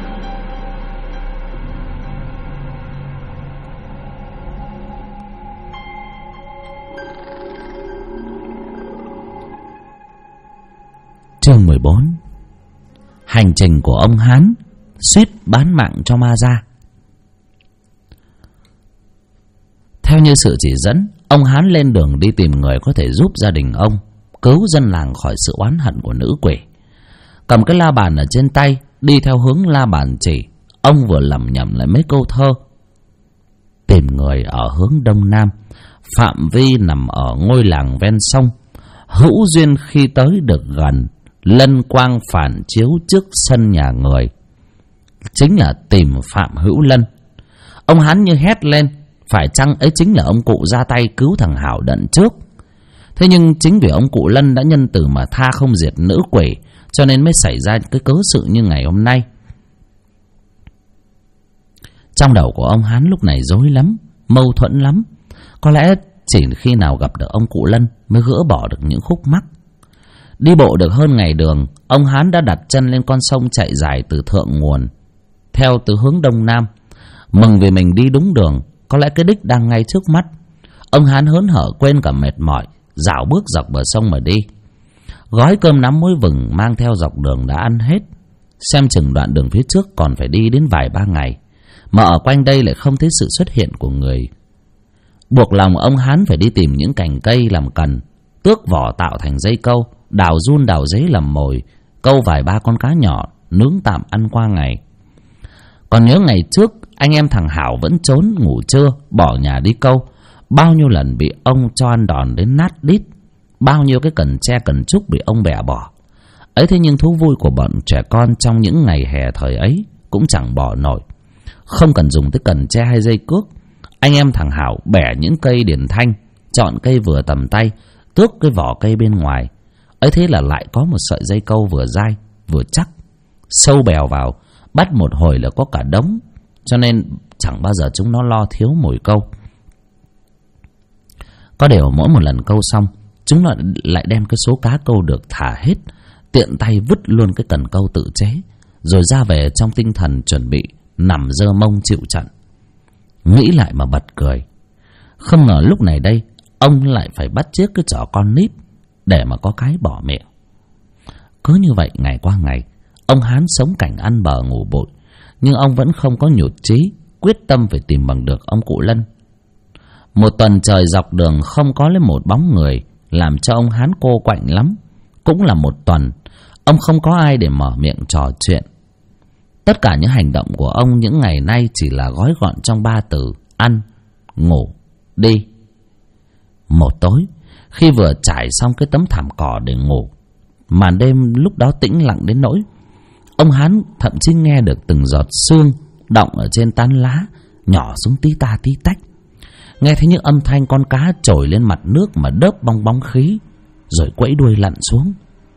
Chương 14. Hành trình của ông Hán suýt bán mạng cho ma ra. Theo như sự chỉ dẫn, ông Hán lên đường đi tìm người có thể giúp gia đình ông, cứu dân làng khỏi sự oán hận của nữ quỷ. Cầm cái la bàn ở trên tay, đi theo hướng la bàn chỉ, ông vừa lẩm nhẩm lại mấy câu thơ. Tìm người ở hướng đông nam, phạm vi nằm ở ngôi làng ven sông, hữu duyên khi tới được gần, lân quang phản chiếu trước sân nhà người. Chính là tìm Phạm Hữu Lân. Ông Hán như hét lên, phải chăng ấy chính là ông cụ ra tay cứu thằng Hảo đận trước. Thế nhưng chính vì ông cụ Lân đã nhân từ mà tha không diệt nữ quỷ, cho nên mới xảy ra cái cớ sự như ngày hôm nay. Trong đầu của ông Hán lúc này rối lắm, mâu thuẫn lắm. Có lẽ chỉ khi nào gặp được ông cụ Lân mới gỡ bỏ được những khúc mắc. Đi bộ được hơn ngày đường, ông Hán đã đặt chân lên con sông chạy dài từ thượng nguồn theo từ hướng đông nam. Mừng vì mình đi đúng đường, có lẽ cái đích đang ngay trước mắt. Ông Hán hớn hở quên cả mệt mỏi, dạo bước dọc bờ sông mà đi. Gói cơm nắm muối vừng mang theo dọc đường đã ăn hết. Xem chừng đoạn đường phía trước còn phải đi đến vài ba ngày, mà ở quanh đây lại không thấy sự xuất hiện của người. Buộc lòng ông Hán phải đi tìm những cành cây làm cần, tước vỏ tạo thành dây câu, đào giun đào giấy làm mồi, câu vài ba con cá nhỏ nướng tạm ăn qua ngày. Còn nhớ ngày trước anh em thằng Hảo vẫn trốn ngủ trưa, bỏ nhà đi câu, bao nhiêu lần bị ông cho ăn đòn đến nát đít, bao nhiêu cái cần tre cần trúc bị ông bẻ bỏ. Ấy thế nhưng thú vui của bọn trẻ con trong những ngày hè thời ấy cũng chẳng bỏ nổi. Không cần dùng tới cần tre hay dây cước, anh em thằng Hảo bẻ những cây điển thanh, chọn cây vừa tầm tay, tước cái vỏ cây bên ngoài. Ấy thế là lại có một sợi dây câu vừa dai vừa chắc, sâu bèo vào, bắt một hồi là có cả đống, cho nên chẳng bao giờ chúng nó lo thiếu mồi câu. Có điều mỗi một lần câu xong, chúng lại đem cái số cá câu được thả hết, tiện tay vứt luôn cái cần câu tự chế, rồi ra về trong tinh thần chuẩn bị nằm giơ mông chịu trận. Nghĩ lại mà bật cười. Không ngờ lúc này đây ông lại phải bắt chước cái trò con nít để mà có cái bỏ miệng. Cứ như vậy ngày qua ngày, ông Hán sống cảnh ăn bờ ngủ bụi, nhưng ông vẫn không có nhụt chí, quyết tâm phải tìm bằng được ông cụ Lân. Một tuần trời dọc đường không có lấy một bóng người, làm cho ông Hán cô quạnh lắm. Cũng là một tuần ông không có ai để mở miệng trò chuyện. Tất cả những hành động của ông những ngày nay chỉ là gói gọn trong 3 từ: ăn, ngủ, đi. Một tối, khi vừa trải xong cái tấm thảm cỏ để ngủ, Màn đêm lúc đó tĩnh lặng đến nỗi ông Hán thậm chí nghe được từng giọt sương đọng ở trên tán lá nhỏ xuống tí ta tí tách, nghe thấy những âm thanh con cá trồi lên mặt nước mà đớp bong bóng khí rồi quẫy đuôi lặn xuống.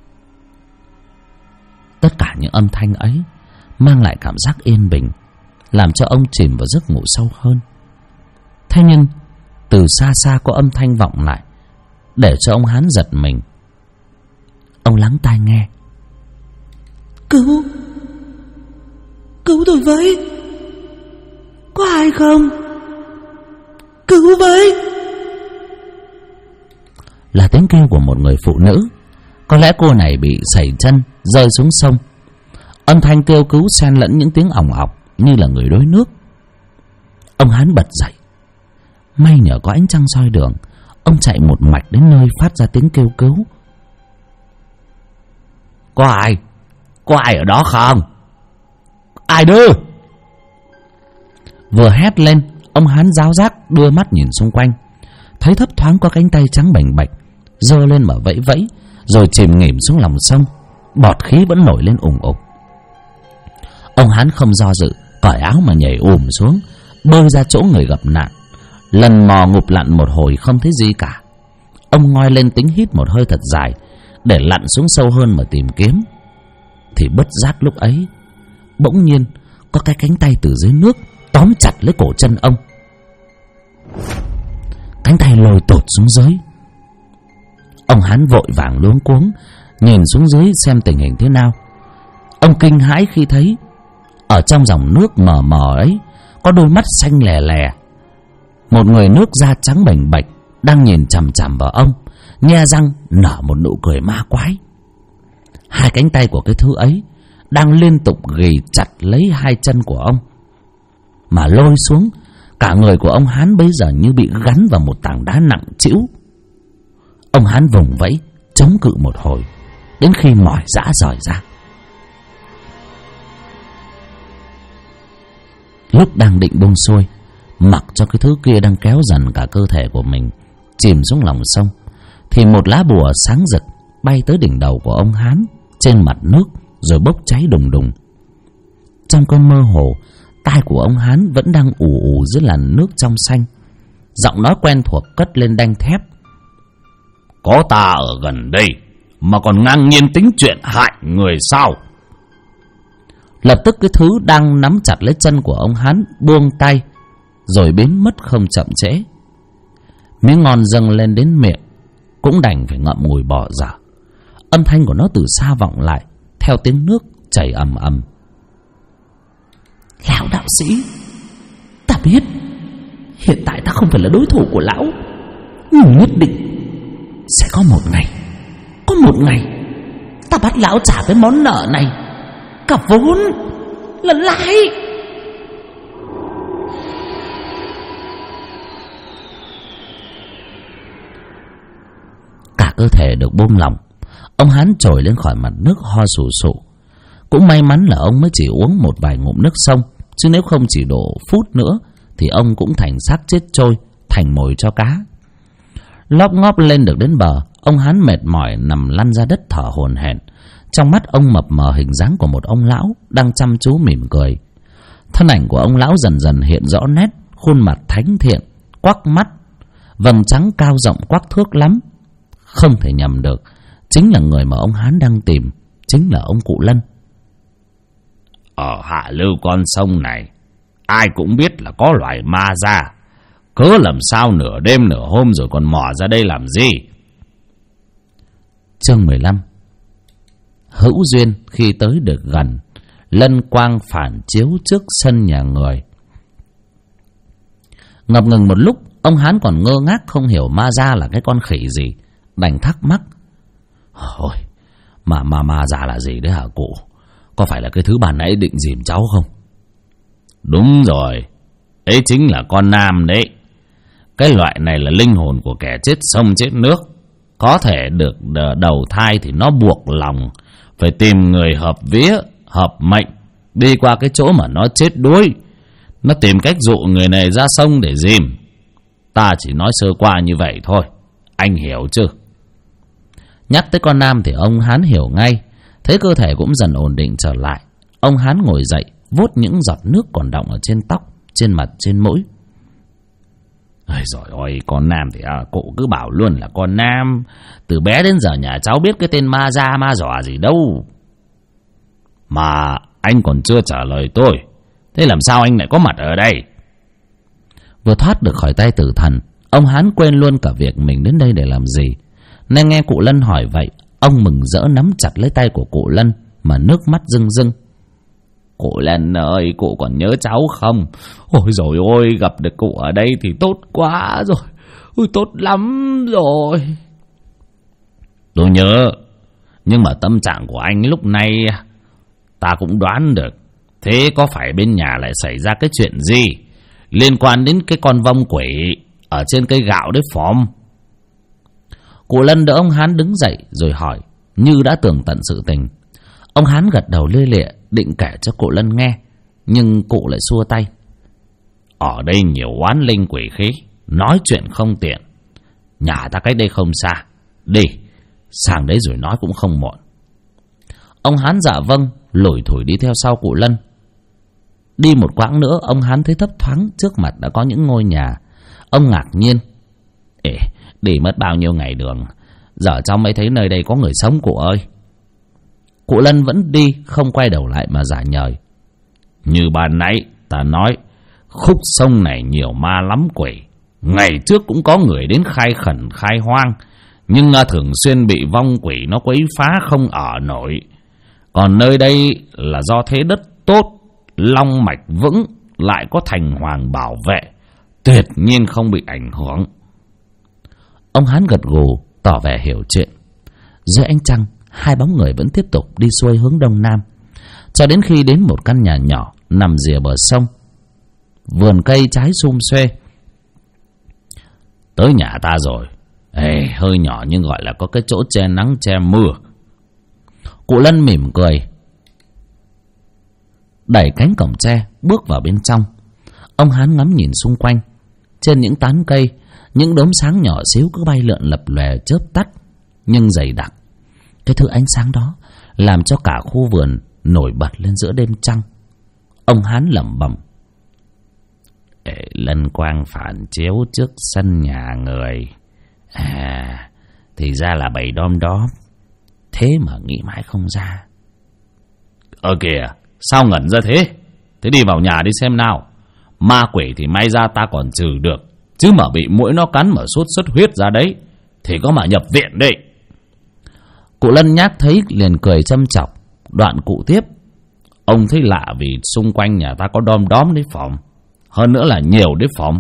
Tất cả những âm thanh ấy mang lại cảm giác yên bình, làm cho ông chìm vào giấc ngủ sâu hơn. Thế nhưng từ xa xa có âm thanh vọng lại, để cho ông Hán giật mình. Ông lắng tai nghe. Cứu tôi với, có ai không? Cứu với. Là tiếng kêu của một người phụ nữ. Có lẽ cô này bị sẩy chân rơi xuống sông. Âm thanh kêu cứu xen lẫn những tiếng ỏng ọc như là người đuối nước. Ông Hán bật dậy. May nhờ có ánh trăng soi đường, ông chạy một mạch đến nơi phát ra tiếng kêu cứu. Có ai ở đó không? Ai đưa? Vừa hét lên, ông Hán ráo rác đưa mắt nhìn xung quanh, thấy thấp thoáng có cánh tay trắng bềnh bạch giơ lên mà vẫy vẫy, rồi chìm nghỉm xuống lòng sông. Bọt khí vẫn nổi lên ùng ục. Ông Hán không do dự, cởi áo mà nhảy xuống, bơi ra chỗ người gặp nạn. Lần mò ngụp lặn một hồi không thấy gì cả. Ông ngoi lên tính hít một hơi thật dài để lặn xuống sâu hơn mà tìm kiếm. Thì bất giác lúc ấy, bỗng nhiên có cái cánh tay từ dưới nước tóm chặt lấy cổ chân ông. Cánh tay lôi tụt xuống dưới. Ông Hán vội vàng luống cuống nhìn xuống dưới xem tình hình thế nào. Ông kinh hãi khi thấy ở trong dòng nước mờ mờ ấy có đôi mắt xanh lè lè. Một người nước da trắng bềnh bạch đang nhìn chằm chằm vào ông, nhe răng nở một nụ cười ma quái. Hai cánh tay của cái thứ ấy đang liên tục ghì chặt lấy hai chân của ông mà lôi xuống. Cả người của ông Hán bây giờ như bị gắn vào một tảng đá nặng trĩu. Ông Hán vùng vẫy chống cự một hồi, đến khi mỏi rã rời ra. Lúc đang định buông xuôi, mặc cho cái thứ kia đang kéo dần cả cơ thể của mình chìm xuống lòng sông, thì một lá bùa sáng rực bay tới đỉnh đầu của ông Hán trên mặt nước rồi bốc cháy đùng đùng. Trong cơn mơ hồ, tai của ông Hán vẫn đang ù ù dưới làn nước trong xanh. Giọng nói quen thuộc cất lên đanh thép. Có ta ở gần đây mà còn ngang nhiên tính chuyện hại người sao? Lập tức cái thứ đang nắm chặt lấy chân của ông Hán buông tay rồi biến mất không chậm trễ. Miếng ngon dâng lên đến miệng cũng đành phải ngậm ngùi bỏ dở. Âm thanh của nó từ xa vọng lại theo tiếng nước chảy ầm ầm. Lão đạo sĩ, ta biết hiện tại ta không phải là đối thủ của lão, nhưng nhất định sẽ có một ngày ta bắt lão trả cái món nợ này, cả vốn lẫn lãi. Cả cơ thể được buông lỏng, ông Hán trồi lên khỏi mặt nước ho sù sụ. Cũng may mắn là ông mới chỉ uống một vài ngụm nước sông, chứ nếu không chỉ độ phút nữa thì ông cũng thành xác chết trôi, thành mồi cho cá. Lóp ngóp lên được đến bờ, ông Hán mệt mỏi nằm lăn ra đất thở hổn hển. Trong mắt ông mập mờ hình dáng của một ông lão đang chăm chú mỉm cười. Thân ảnh của ông lão dần dần hiện rõ nét, khuôn mặt thánh thiện, quắc mắt, vầng trắng cao rộng quắc thước lắm. Không thể nhầm được, chính là người mà ông Hán đang tìm, chính là ông cụ Lân. Ở hạ lưu con sông này, ai cũng biết là có loài ma ra, cớ làm sao nửa đêm nửa hôm rồi còn mò ra đây làm gì? Chương 15. Hữu duyên khi tới được gần, lân quang phản chiếu trước sân nhà người. Ngập ngừng một lúc, ông Hán còn ngơ ngác không hiểu ma ra là cái con khỉ gì, đành thắc mắc. Ôi, ma ra là gì đấy hả cụ? Có phải là cái thứ ban nãy định dìm cháu không? Đúng rồi, ấy chính là con nam đấy. Cái loại này là linh hồn của kẻ chết sông chết nước. Có thể được đầu thai thì nó buộc lòng phải tìm người hợp vía, hợp mệnh, đi qua cái chỗ mà nó chết đuối. Nó tìm cách dụ người này ra sông để dìm. Ta chỉ nói sơ qua như vậy thôi, anh hiểu chứ? Nhắc tới con Nam thì ông Hán hiểu ngay. Thấy cơ thể cũng dần ổn định trở lại, ông Hán ngồi dậy, vuốt những giọt nước còn đọng ở trên tóc, trên mặt, trên mũi. Ôi giời ơi, con Nam thì cụ cứ bảo luôn là con Nam. Từ bé đến giờ nhà cháu biết cái tên ma da ma dọa gì đâu. Mà anh còn chưa trả lời tôi. Thế làm sao anh lại có mặt ở đây? Vừa thoát được khỏi tay tử thần, ông Hán quên luôn cả việc mình đến đây để làm gì. Nên nghe cụ Lân hỏi vậy, ông mừng rỡ nắm chặt lấy tay của cụ Lân mà nước mắt rưng rưng. Cụ Lân ơi, cụ còn nhớ cháu không? Ôi dồi ôi, gặp được cụ ở đây thì tốt quá rồi. Ôi tốt lắm rồi. Tôi nhớ, nhưng mà tâm trạng của anh lúc này ta cũng đoán được. Thế có phải bên nhà lại xảy ra cái chuyện gì liên quan đến cái con vong quỷ ở trên cây gạo đấy phòm? Cụ Lân đỡ ông Hán đứng dậy rồi hỏi, như đã tường tận sự tình. Ông Hán gật đầu lia lịa, định kể cho cụ Lân nghe, nhưng cụ lại xua tay. Ở đây nhiều oán linh quỷ khí, nói chuyện không tiện. Nhà ta cách đây không xa, đi sang đấy rồi nói cũng không muộn. Ông Hán dạ vâng, lủi thủi đi theo sau cụ Lân. Đi một quãng nữa, ông Hán thấy thấp thoáng trước mặt đã có những ngôi nhà. Ông ngạc nhiên. Ê, đi mất bao nhiêu ngày đường, giờ cháu mới thấy nơi đây có người sống cụ ơi. Cụ Lân vẫn đi, không quay đầu lại mà giả nhời. Như ban nãy ta nói, khúc sông này nhiều ma lắm quỷ. Ngày trước cũng có người đến khai khẩn khai hoang, nhưng thường xuyên bị vong quỷ nó quấy phá không ở nổi. Còn nơi đây là do thế đất tốt, long mạch vững, lại có thành hoàng bảo vệ, tuyệt nhiên không bị ảnh hưởng. Ông Hán gật gù, tỏ vẻ hiểu chuyện. Dưới ánh trăng, hai bóng người vẫn tiếp tục đi xuôi hướng đông nam, cho đến khi đến một căn nhà nhỏ nằm rìa bờ sông. Vườn cây trái sum xuê. Tới nhà ta rồi. Ê, hơi nhỏ nhưng gọi là có cái chỗ che nắng che mưa. Cụ Lân mỉm cười, đẩy cánh cổng tre bước vào bên trong. Ông Hán ngắm nhìn xung quanh. Trên những tán cây, những đốm sáng nhỏ xíu cứ bay lượn lập lòe chớp tắt nhưng dày đặc. Cái thứ ánh sáng đó làm cho cả khu vườn nổi bật lên giữa đêm trăng. Ông Hán lẩm bẩm. Lân quang phản chiếu trước sân nhà người. Thì ra là bầy đom đóm. Thế mà nghĩ mãi không ra. Kìa, sao ngẩn ra thế? Thế đi vào nhà đi xem nào. Ma quỷ thì may ra ta còn trừ được, chứ mà bị muỗi nó cắn mà sốt xuất huyết ra đấy thì có mà nhập viện đấy. Cụ Lân nhác thấy liền cười châm chọc. Đoạn cụ tiếp. Ông thấy lạ vì xung quanh nhà ta có đom đóm đấy phỏng. Hơn nữa là nhiều đấy phỏng.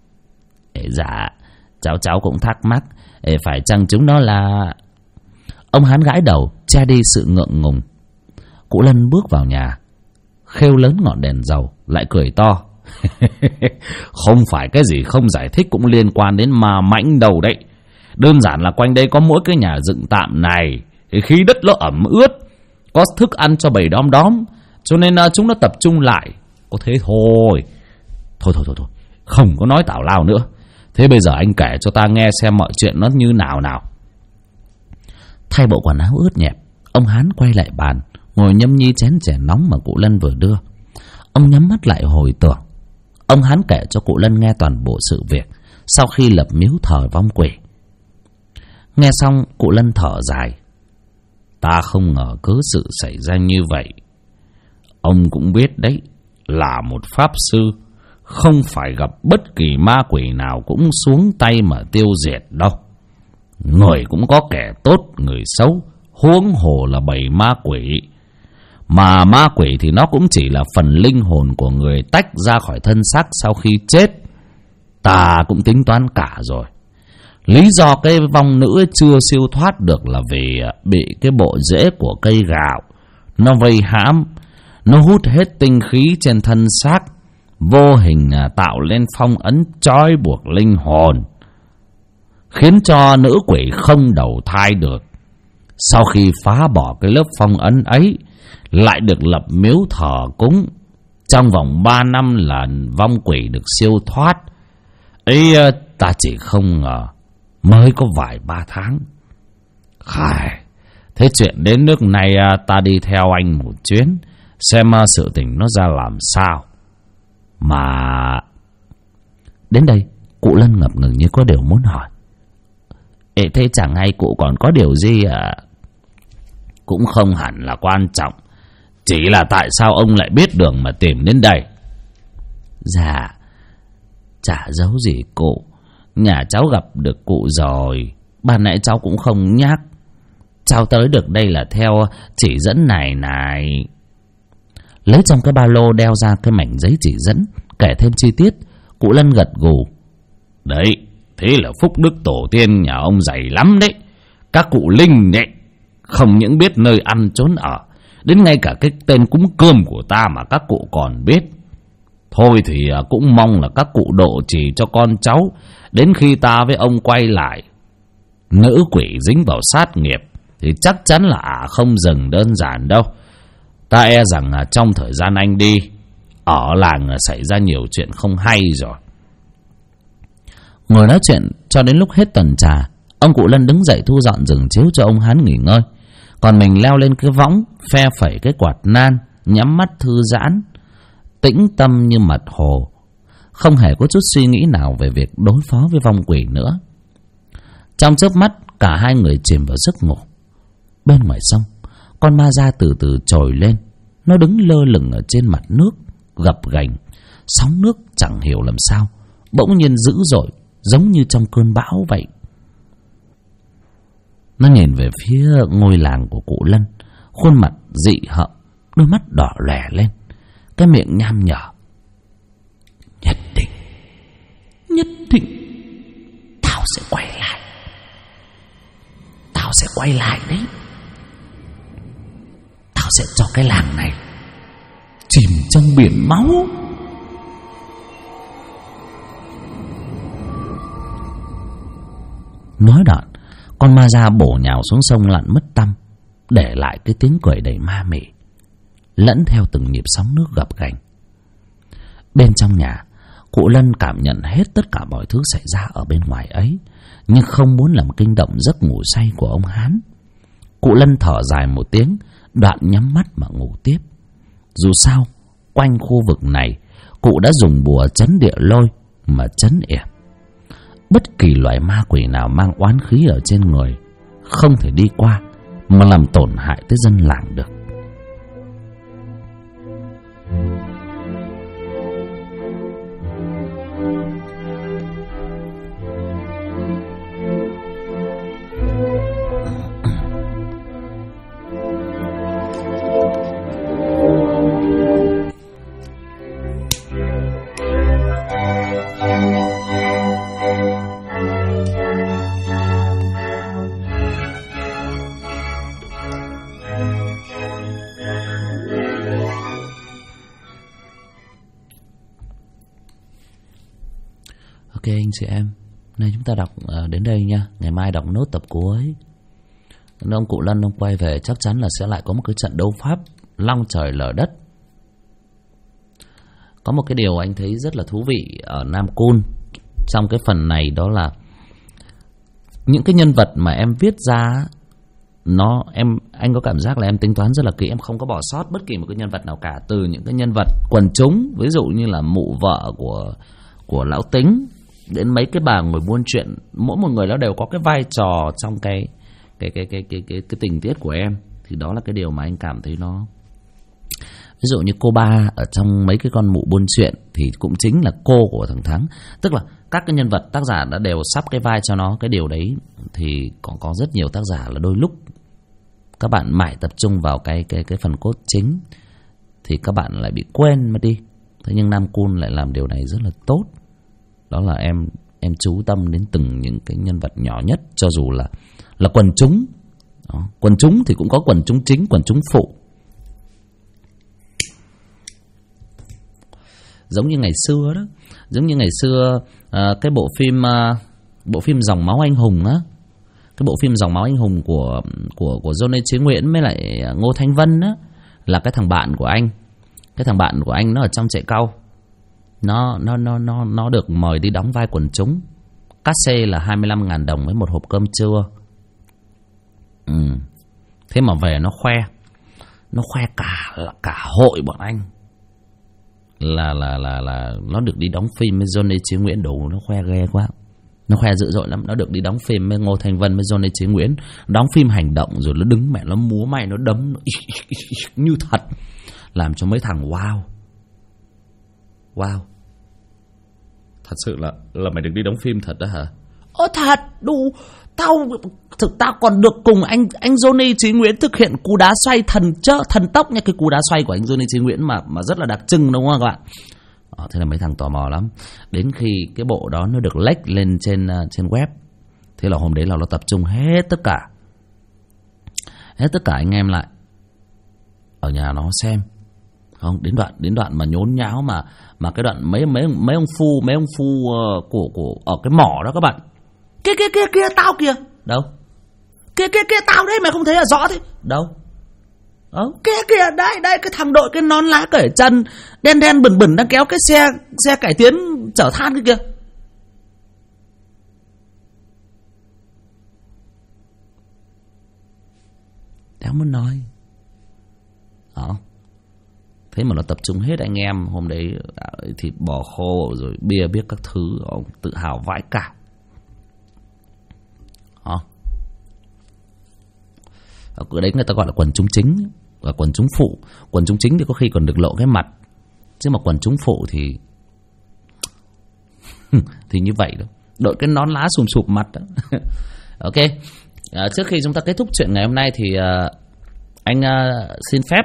Dạ, cháu cũng thắc mắc, phải chăng chúng nó là... Ông Hán gãi đầu, che đi sự ngượng ngùng. Cụ Lân bước vào nhà, khêu lớn ngọn đèn dầu, lại cười to. Không phải cái gì không giải thích cũng liên quan đến ma mãnh đâu đấy. Đơn giản là quanh đây có mỗi cái nhà dựng tạm này, khí đất nó ẩm ướt, có thức ăn cho bầy đom đóm, cho nên chúng nó tập trung lại. Có thế thôi. Thôi, không có nói tào lao nữa. Thế bây giờ anh kể cho ta nghe xem mọi chuyện nó như nào nào. Thay bộ quần áo ướt nhẹp, ông Hán quay lại bàn, ngồi nhâm nhi chén chè nóng mà cụ Lân vừa đưa. Ông nhắm mắt lại hồi tưởng. Ông Hán kể cho cụ Lân nghe toàn bộ sự việc sau khi lập miếu thờ vong quỷ. Nghe xong, cụ Lân thở dài. Ta không ngờ cứ sự xảy ra như vậy. Ông cũng biết đấy, là một pháp sư, không phải gặp bất kỳ ma quỷ nào cũng xuống tay mà tiêu diệt đâu. Người cũng có kẻ tốt, người xấu, huống hồ là bầy ma quỷ. Mà ma quỷ thì nó cũng chỉ là phần linh hồn của người tách ra khỏi thân xác sau khi chết. Ta cũng tính toán cả rồi. Lý do cái vong nữ chưa siêu thoát được là vì bị cái bộ rễ của cây gạo nó vây hãm, nó hút hết tinh khí trên thân xác, vô hình tạo lên phong ấn trói buộc linh hồn, khiến cho nữ quỷ không đầu thai được. Sau khi phá bỏ cái lớp phong ấn ấy, lại được lập miếu thờ cúng. Trong vòng 3 năm là vong quỷ được siêu thoát. Ấy ta chỉ không ngờ mới có vài 3 tháng Khải, thế chuyện đến nước này ta đi theo anh một chuyến, xem sự tình nó ra làm sao. Mà... Đến đây, cụ Lân ngập ngừng như có điều muốn hỏi. Thế chẳng hay cụ còn có điều gì à? Cũng không hẳn là quan trọng, chỉ là tại sao ông lại biết đường mà tìm đến đây? Dạ, chả giấu gì cụ. Nhà cháu gặp được cụ rồi, ban nãy cháu cũng không nhắc. Cháu tới được đây là theo chỉ dẫn này này. Lấy trong cái ba lô đeo ra cái mảnh giấy chỉ dẫn, kể thêm chi tiết. Cụ Lân gật gù. Đấy, thế là phúc đức tổ tiên nhà ông dày lắm đấy. Các cụ linh đấy, không những biết nơi ăn trốn ở, đến ngay cả cái tên cúng cơm của ta mà các cụ còn biết. Thôi thì cũng mong là các cụ độ chỉ cho con cháu, đến khi ta với ông quay lại. Nữ quỷ dính vào sát nghiệp thì chắc chắn là không dừng đơn giản đâu. Ta e rằng trong thời gian anh đi, ở làng xảy ra nhiều chuyện không hay rồi. Ngồi nói chuyện cho đến lúc hết tuần trà, ông cụ Lân đứng dậy thu dọn giường chiếu cho ông Hán nghỉ ngơi. Còn mình leo lên cái võng, phe phẩy cái quạt nan, nhắm mắt thư giãn, tĩnh tâm như mặt hồ, không hề có chút suy nghĩ nào về việc đối phó với vong quỷ nữa. Trong chớp mắt, cả hai người chìm vào giấc ngủ. Bên ngoài sông, con ma da từ từ trồi lên. Nó đứng lơ lửng ở trên mặt nước, gập ghềnh. Sóng nước chẳng hiểu làm sao bỗng nhiên dữ dội, giống như trong cơn bão vậy. Nó nhìn về phía ngôi làng của cụ Lân, khuôn mặt dị hợm, đôi mắt đỏ lòe lên, cái miệng nham nhở. Nhất định tao sẽ quay lại. Tao sẽ quay lại đấy. Tao sẽ cho cái làng này chìm trong biển máu. Nói đoạn, con ma da bổ nhào xuống sông lặn mất tăm, để lại cái tiếng cười đầy ma mị, lẫn theo từng nhịp sóng nước gập ghềnh. Bên trong nhà, cụ Lân cảm nhận hết tất cả mọi thứ xảy ra ở bên ngoài ấy, nhưng không muốn làm kinh động giấc ngủ say của ông Hán. Cụ Lân thở dài một tiếng, đoạn nhắm mắt mà ngủ tiếp. Dù sao, quanh khu vực này, cụ đã dùng bùa trấn địa lôi mà trấn yểm. Bất kỳ loại ma quỷ nào mang oán khí ở trên người không thể đi qua mà làm tổn hại tới dân làng được. Ok anh chị em, nay chúng ta đọc đến đây nha. Ngày mai đọc nốt tập cuối. Ông cụ Lân ông quay về chắc chắn là sẽ lại có một cái trận đấu pháp long trời lở đất. Có một cái điều anh thấy rất là thú vị ở Nam Cun trong cái phần này, đó là những cái nhân vật mà em viết ra, anh có cảm giác là em tính toán rất là kỹ, em không có bỏ sót bất kỳ một cái nhân vật nào cả. Từ những cái nhân vật quần chúng, ví dụ như là mụ vợ của lão Tính, đến mấy cái bà ngồi buôn chuyện, mỗi một người nó đều có cái vai trò trong cái tình tiết của em. Thì đó là cái điều mà anh cảm thấy nó, ví dụ như cô Ba ở trong mấy cái con mụ buôn chuyện thì cũng chính là cô của thằng Thắng. Tức là các cái nhân vật tác giả đã đều sắp cái vai cho nó. Cái điều đấy thì còn có rất nhiều tác giả là đôi lúc các bạn mãi tập trung vào cái phần cốt chính thì các bạn lại bị quên mất đi. Thế nhưng Nam Cun lại làm điều này rất là tốt. Đó là em chú tâm đến từng những cái nhân vật nhỏ nhất, cho dù là quần chúng. Đó. Quần chúng thì cũng có quần chúng chính, quần chúng phụ. Giống như ngày xưa đó, giống như ngày xưa cái bộ phim Dòng Máu Anh Hùng á, cái bộ phim Dòng Máu Anh Hùng của Johnny Chế Nguyễn với lại Ngô Thanh Vân á, là cái thằng bạn của anh. Cái thằng bạn của anh nó ở trong trại cau. Nó được mời đi đóng vai quần chúng. Cát xê là 25.000 đồng với một hộp cơm trưa. Thế mà về nó khoe cả hội bọn anh là nó được đi đóng phim với Johnny Chí Nguyễn. Đủ, nó khoe ghê quá, nó khoe dữ dội lắm. Nó được đi đóng phim với Ngô Thanh Vân với Johnny Chí Nguyễn, đóng phim hành động, rồi nó đứng mẹ nó múa may, nó đấm nó như thật, làm cho mấy thằng wow. Thật sự là mày được đi đóng phim thật đó hả? Thật, đủ. Tao còn được cùng anh Johnny Chí Nguyễn thực hiện cú đá xoay thần tốc nha. Cái cú đá xoay của anh Johnny Chí Nguyễn mà rất là đặc trưng, đúng không các bạn? Thế là mấy thằng tò mò lắm. Đến khi cái bộ đó nó được lách lên trên web, thế là hôm đấy là nó tập trung hết tất cả anh em lại ở nhà nó xem. Không, đến đoạn mà nhốn nháo mà cái đoạn mấy ông phu của ở cái mỏ đó các bạn. Kia tao kìa. Đâu? Kia tao đấy, mày không thấy là rõ thế? Đâu? Kia đây cái thằng đội cái nón lá cởi chân đen bẩn đang kéo cái xe cải tiến chở than cái kia. Đéo muốn nói. Thế mà nó tập trung hết anh em. Hôm đấy thịt bò khô rồi bia biết các thứ, ông tự hào vãi cả. Ở đấy người ta gọi là quần chúng chính và quần chúng phụ. Quần chúng chính thì có khi còn được lộ cái mặt, chứ mà quần chúng phụ thì thì như vậy đó, đội cái nón lá sùm mặt đó. Ok, trước khi chúng ta kết thúc chuyện ngày hôm nay thì anh xin phép,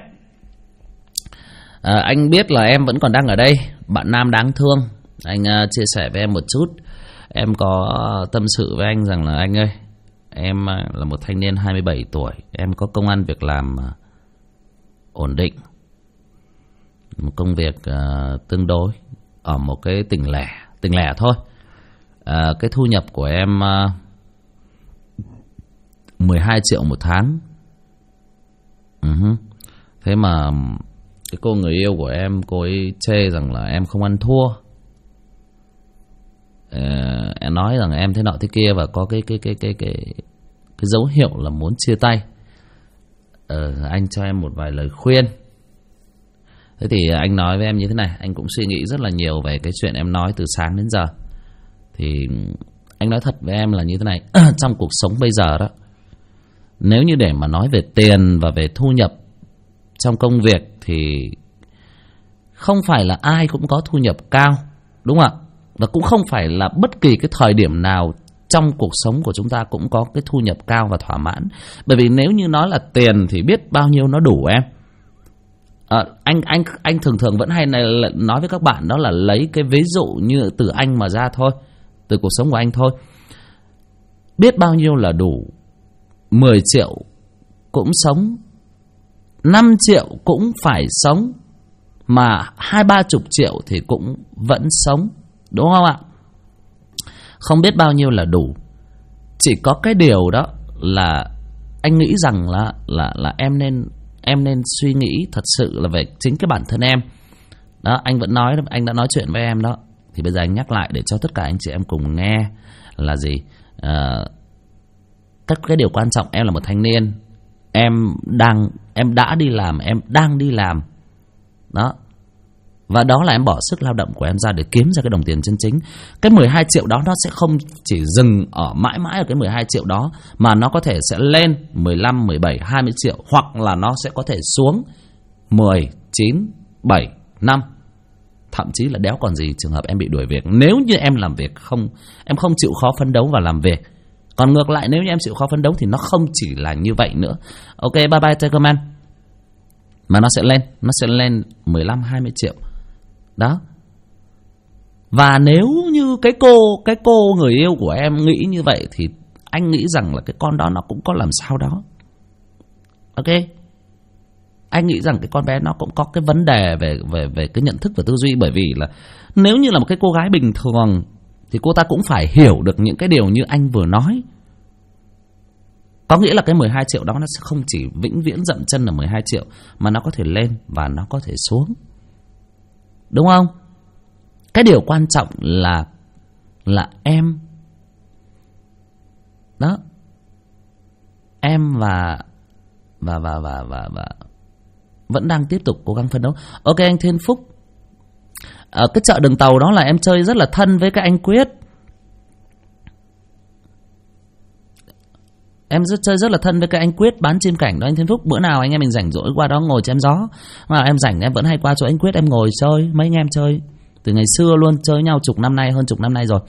anh biết là em vẫn còn đang ở đây, bạn nam đáng thương. Anh chia sẻ với em một chút. Em có tâm sự với anh rằng là anh ơi, em là một thanh niên 27 tuổi, em có công ăn việc làm ổn định, một công việc tương đối ở một cái tỉnh lẻ thôi. Cái thu nhập của em 12 triệu một tháng. Thế mà cái cô người yêu của em, cô ấy chê rằng là em không ăn thua. Em nói rằng em thế nọ thế kia và có cái dấu hiệu là muốn chia tay. Anh cho em một vài lời khuyên. Thế thì anh nói với em như thế này, anh cũng suy nghĩ rất là nhiều về cái chuyện em nói từ sáng đến giờ. Thì anh nói thật với em là như thế này. Trong cuộc sống bây giờ đó, nếu như để mà nói về tiền và về thu nhập trong công việc thì không phải là ai cũng có thu nhập cao, đúng không ạ? Và cũng không phải là bất kỳ cái thời điểm nào trong cuộc sống của chúng ta cũng có cái thu nhập cao và thỏa mãn. Bởi vì nếu như nói là tiền thì biết bao nhiêu nó đủ em. Anh thường vẫn hay nói với các bạn, đó là lấy cái ví dụ như từ anh mà ra thôi, từ cuộc sống của anh thôi. Biết bao nhiêu là đủ. 10 triệu cũng sống, 5 triệu cũng phải sống, mà 20-30 triệu thì cũng vẫn sống, đúng không ạ? Không biết bao nhiêu là đủ. Chỉ có cái điều đó là anh nghĩ rằng là em nên suy nghĩ thật sự là về chính cái bản thân em. Đó, anh vẫn nói, anh đã nói chuyện với em đó. Thì bây giờ anh nhắc lại để cho tất cả anh chị em cùng nghe là gì? Các cái điều quan trọng, em là một thanh niên, em đã đi làm, em đang đi làm. Đó. Và đó là em bỏ sức lao động của em ra để kiếm ra cái đồng tiền chân chính. Cái 12 triệu đó nó sẽ không chỉ dừng ở mãi mãi ở cái 12 triệu đó, mà nó có thể sẽ lên 15, 17, 20 triệu. Hoặc là nó sẽ có thể xuống 10, 9, 7, 5. Thậm chí là đéo còn gì trường hợp em bị đuổi việc. Nếu như em làm việc em không chịu khó phấn đấu và làm việc. Còn ngược lại, nếu như em chịu khó phấn đấu thì nó không chỉ là như vậy nữa. Ok, bye bye Tigerman. Mà nó sẽ lên 15, 20 triệu. Đó. Và nếu như cái cô người yêu của em nghĩ như vậy thì anh nghĩ rằng là cái con đó nó cũng có làm sao đó. Ok. Anh nghĩ rằng cái con bé nó cũng có cái vấn đề về cái nhận thức và tư duy. Bởi vì là nếu như là một cái cô gái bình thường thì cô ta cũng phải hiểu được những cái điều như anh vừa nói. Có nghĩa là cái 12 triệu đó nó sẽ không chỉ vĩnh viễn dậm chân ở 12 triệu, mà nó có thể lên và nó có thể xuống. Đúng không? Cái điều quan trọng là em. Đó. Em và vẫn đang tiếp tục cố gắng phấn đấu. Ok anh Thiên Phúc, ở cái chợ đường tàu đó là em chơi rất là thân với cái anh Quyết. Em chơi rất là thân với cái anh Quyết bán chim cảnh đó anh Thiên Phúc. Bữa nào anh em mình rảnh rỗi qua đó ngồi chém gió. Mà em rảnh em vẫn hay qua chỗ anh Quyết em ngồi chơi. Mấy anh em chơi từ ngày xưa luôn, chơi nhau hơn chục năm nay rồi.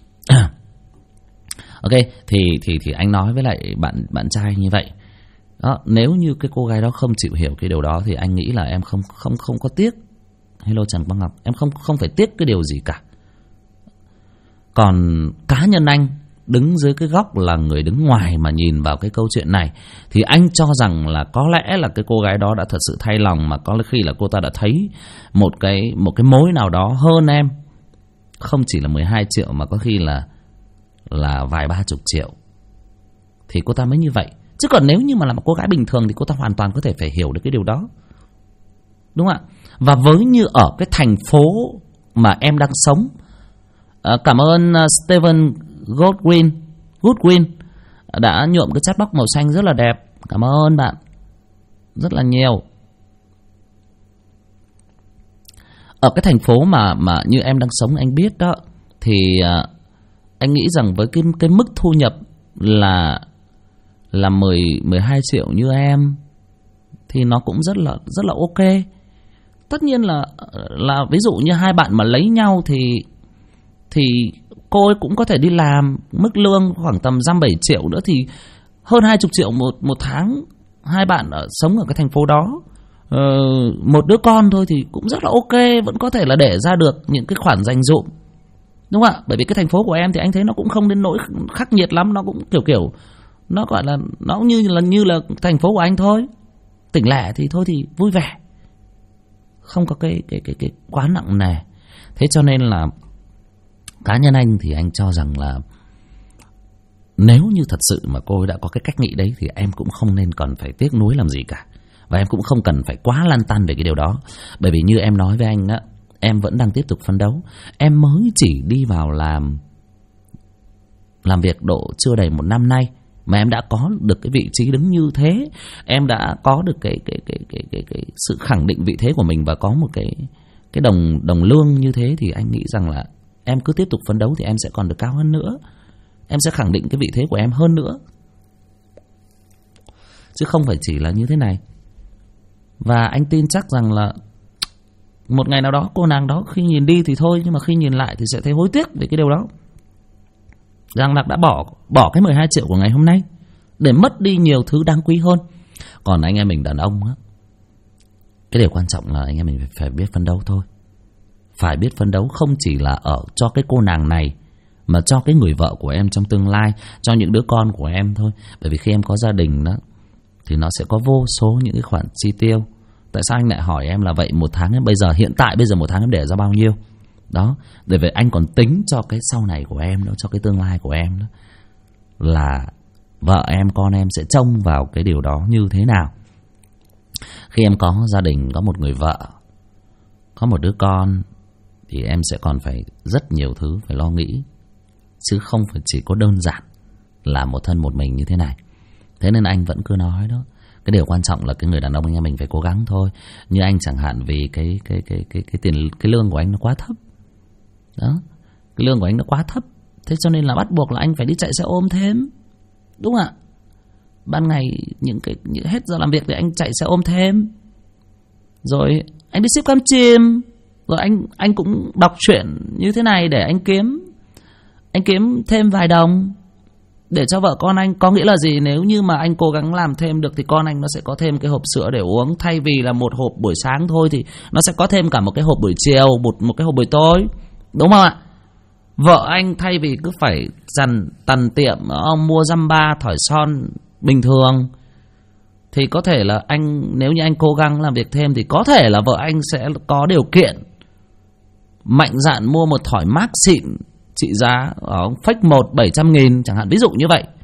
Ok, thì anh nói với lại bạn trai như vậy. Đó, nếu như cái cô gái đó không chịu hiểu cái điều đó thì anh nghĩ là em không có tiếc. Hello Trần Quang Ngọc, em không phải tiếc cái điều gì cả. Còn cá nhân anh đứng dưới cái góc là người đứng ngoài mà nhìn vào cái câu chuyện này thì anh cho rằng là có lẽ là cái cô gái đó đã thật sự thay lòng, mà có khi là cô ta đã thấy một cái mối nào đó hơn em, không chỉ là 12 triệu mà có khi là vài 30 triệu, thì cô ta mới như vậy. Chứ còn nếu như mà là một cô gái bình thường thì cô ta hoàn toàn có thể phải hiểu được cái điều đó, đúng không ạ? Và với như ở cái thành phố mà em đang sống, cảm ơn Steven Goodwin đã nhuộm cái chatbox màu xanh rất là đẹp. Cảm ơn bạn rất là nhiều. Ở cái thành phố mà như em đang sống, anh biết đó, thì anh nghĩ rằng với cái mức thu nhập là 12 triệu như em thì nó cũng rất là ok. Tất nhiên là ví dụ như hai bạn mà lấy nhau thì cô ấy cũng có thể đi làm mức lương khoảng tầm 7 triệu nữa thì hơn 20 triệu một tháng. Hai bạn sống ở cái thành phố đó, một đứa con thôi thì cũng rất là ok, vẫn có thể là để ra được những cái khoản dành dụm, đúng không ạ? Bởi vì cái thành phố của em thì anh thấy nó cũng không đến nỗi khắc nghiệt lắm, nó cũng kiểu nó gọi là nó cũng như là thành phố của anh thôi, tỉnh lẻ thì thôi thì vui vẻ, không có cái quá nặng nề. Thế cho nên là cá nhân anh thì anh cho rằng là nếu như thật sự mà cô ấy đã có cái cách nghĩ đấy thì em cũng không nên còn phải tiếc nuối làm gì cả, và em cũng không cần phải quá lăn tăn về cái điều đó. Bởi vì như em nói với anh á, em vẫn đang tiếp tục phấn đấu. Em mới chỉ đi vào làm việc độ chưa đầy 1 năm nay mà em đã có được cái vị trí đứng như thế, em đã có được cái sự khẳng định vị thế của mình và có một cái đồng lương như thế, thì anh nghĩ rằng là em cứ tiếp tục phấn đấu thì em sẽ còn được cao hơn nữa, em sẽ khẳng định cái vị thế của em hơn nữa, chứ không phải chỉ là như thế này. Và anh tin chắc rằng là một ngày nào đó cô nàng đó khi nhìn đi thì thôi, nhưng mà khi nhìn lại thì sẽ thấy hối tiếc về cái điều đó, rằng là đã bỏ cái 12 triệu của ngày hôm nay để mất đi nhiều thứ đáng quý hơn. Còn anh em mình đàn ông á, cái điều quan trọng là anh em mình phải biết phấn đấu thôi. Phải biết phấn đấu không chỉ là ở cho cái cô nàng này, mà cho cái người vợ của em trong tương lai, cho những đứa con của em thôi. Bởi vì khi em có gia đình đó thì nó sẽ có vô số những cái khoản chi tiêu. Tại sao anh lại hỏi em là vậy một tháng em hiện tại bây giờ một tháng em để ra bao nhiêu? Đó, để vậy anh còn tính cho cái sau này của em đó, cho cái tương lai của em đó, là vợ em, con em sẽ trông vào cái điều đó như thế nào. Khi em có gia đình, có một người vợ, có một đứa con thì em sẽ còn phải rất nhiều thứ phải lo nghĩ, chứ không phải chỉ có đơn giản là một thân một mình như thế này. Thế nên anh vẫn cứ nói đó, cái điều quan trọng là cái người đàn ông anh em mình phải cố gắng thôi. Như anh chẳng hạn, vì cái lương của anh nó quá thấp. Đó, cái lương của anh nó quá thấp, thế cho nên là bắt buộc là anh phải đi chạy xe ôm thêm, đúng không ạ? Ban ngày hết giờ làm việc thì anh chạy xe ôm thêm, rồi anh đi ship cam chim, rồi anh cũng đọc truyện như thế này để anh kiếm thêm vài đồng để cho vợ con anh. Có nghĩa là gì? Nếu như mà anh cố gắng làm thêm được thì con anh nó sẽ có thêm cái hộp sữa để uống, thay vì là một hộp buổi sáng thôi thì nó sẽ có thêm cả một cái hộp buổi chiều, một cái hộp buổi tối, đúng không ạ? Vợ anh thay vì cứ phải tằn tiệm mua dăm ba thỏi son bình thường thì có thể là nếu như anh cố gắng làm việc thêm thì có thể là vợ anh sẽ có điều kiện mạnh dạn mua một thỏi mác xịn trị giá ở phách 700.000 chẳng hạn, ví dụ như vậy.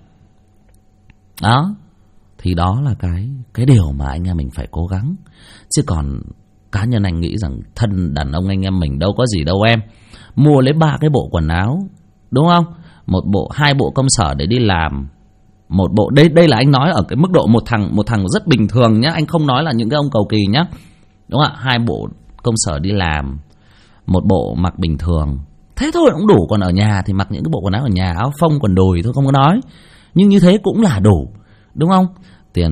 Đó, thì đó là cái điều mà anh em mình phải cố gắng. Chứ còn cá nhân anh nghĩ rằng thân đàn ông anh em mình đâu có gì đâu em. Mua lấy 3 cái bộ quần áo, đúng không? 1 bộ, 2 bộ công sở để đi làm, Một bộ, đây là anh nói ở cái mức độ một thằng rất bình thường nhá, anh không nói là những cái ông cầu kỳ nhá, đúng không ạ? 2 bộ công sở đi làm, 1 bộ mặc bình thường, thế thôi cũng đủ. Còn ở nhà thì mặc những cái bộ quần áo ở nhà, áo phông quần đùi thôi, không có nói, nhưng như thế cũng là đủ, đúng không? Tiền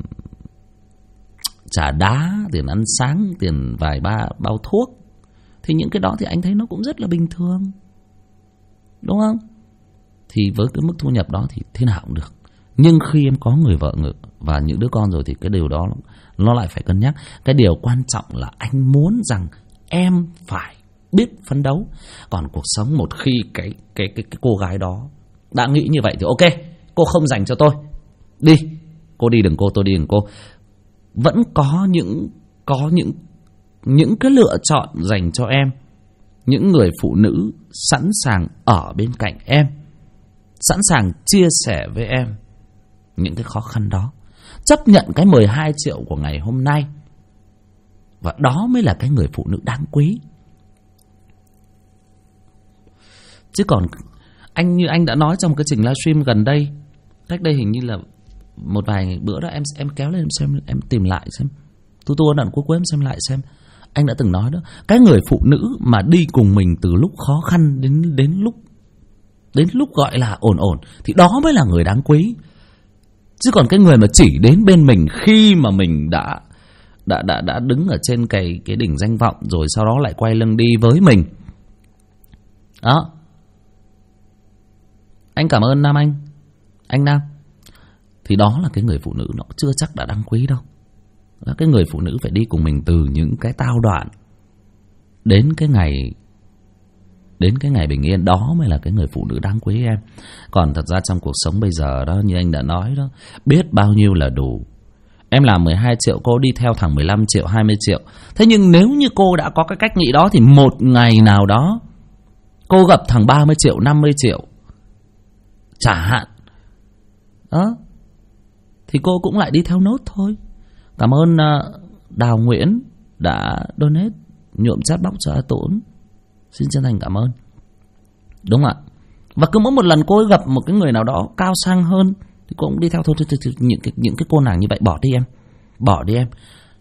trả đá, tiền ăn sáng, tiền vài ba bao thuốc, thì những cái đó thì anh thấy nó cũng rất là bình thường, đúng không? Thì với cái mức thu nhập đó thì thế nào cũng được. Nhưng khi em có người vợ và những đứa con rồi thì cái điều đó nó lại phải cân nhắc. Cái điều quan trọng là anh muốn rằng em phải biết phấn đấu. Còn cuộc sống một khi cái cô gái đó đã nghĩ như vậy thì ok, cô không dành cho tôi, đi, cô đi đừng cô, tôi đi đừng cô. Vẫn có những cái lựa chọn dành cho em, những người phụ nữ sẵn sàng ở bên cạnh em, sẵn sàng chia sẻ với em những cái khó khăn đó, chấp nhận cái 12 triệu của ngày hôm nay. Và đó mới là cái người phụ nữ đáng quý. Chứ còn như anh đã nói trong cái trình livestream gần đây, cách đây hình như là một vài bữa đó, em kéo lên xem, em tìm lại xem, tu đoạn cuối em xem lại xem. Anh đã từng nói đó, cái người phụ nữ mà đi cùng mình từ lúc khó khăn đến lúc gọi là ổn thì đó mới là người đáng quý. Chứ còn cái người mà chỉ đến bên mình khi mà mình đã đứng ở trên cái đỉnh danh vọng rồi sau đó lại quay lưng đi với mình đó. Anh cảm ơn Nam anh Nam. Thì đó là cái người phụ nữ nó chưa chắc đã đáng quý đâu. Cái người phụ nữ phải đi cùng mình từ những cái tao đoạn đến cái ngày bình yên, đó mới là cái người phụ nữ đáng quý em. Còn thật ra trong cuộc sống bây giờ đó, như anh đã nói đó, biết bao nhiêu là đủ. Em làm 12 triệu, cô đi theo thằng 15 triệu, 20 triệu. Thế nhưng nếu như cô đã có cái cách nghĩ đó thì một ngày nào đó cô gặp thằng 30 triệu, 50 triệu chả hạn đó, thì cô cũng lại đi theo nốt thôi. Cảm ơn Đào Nguyễn đã donate nhuộm chat box cho A Tốn. Xin chân thành cảm ơn. Đúng ạ. Và cứ mỗi một lần cô ấy gặp một cái người nào đó cao sang hơn thì cô cũng đi theo thôi. Những cái cô nàng như vậy bỏ đi em. Bỏ đi em.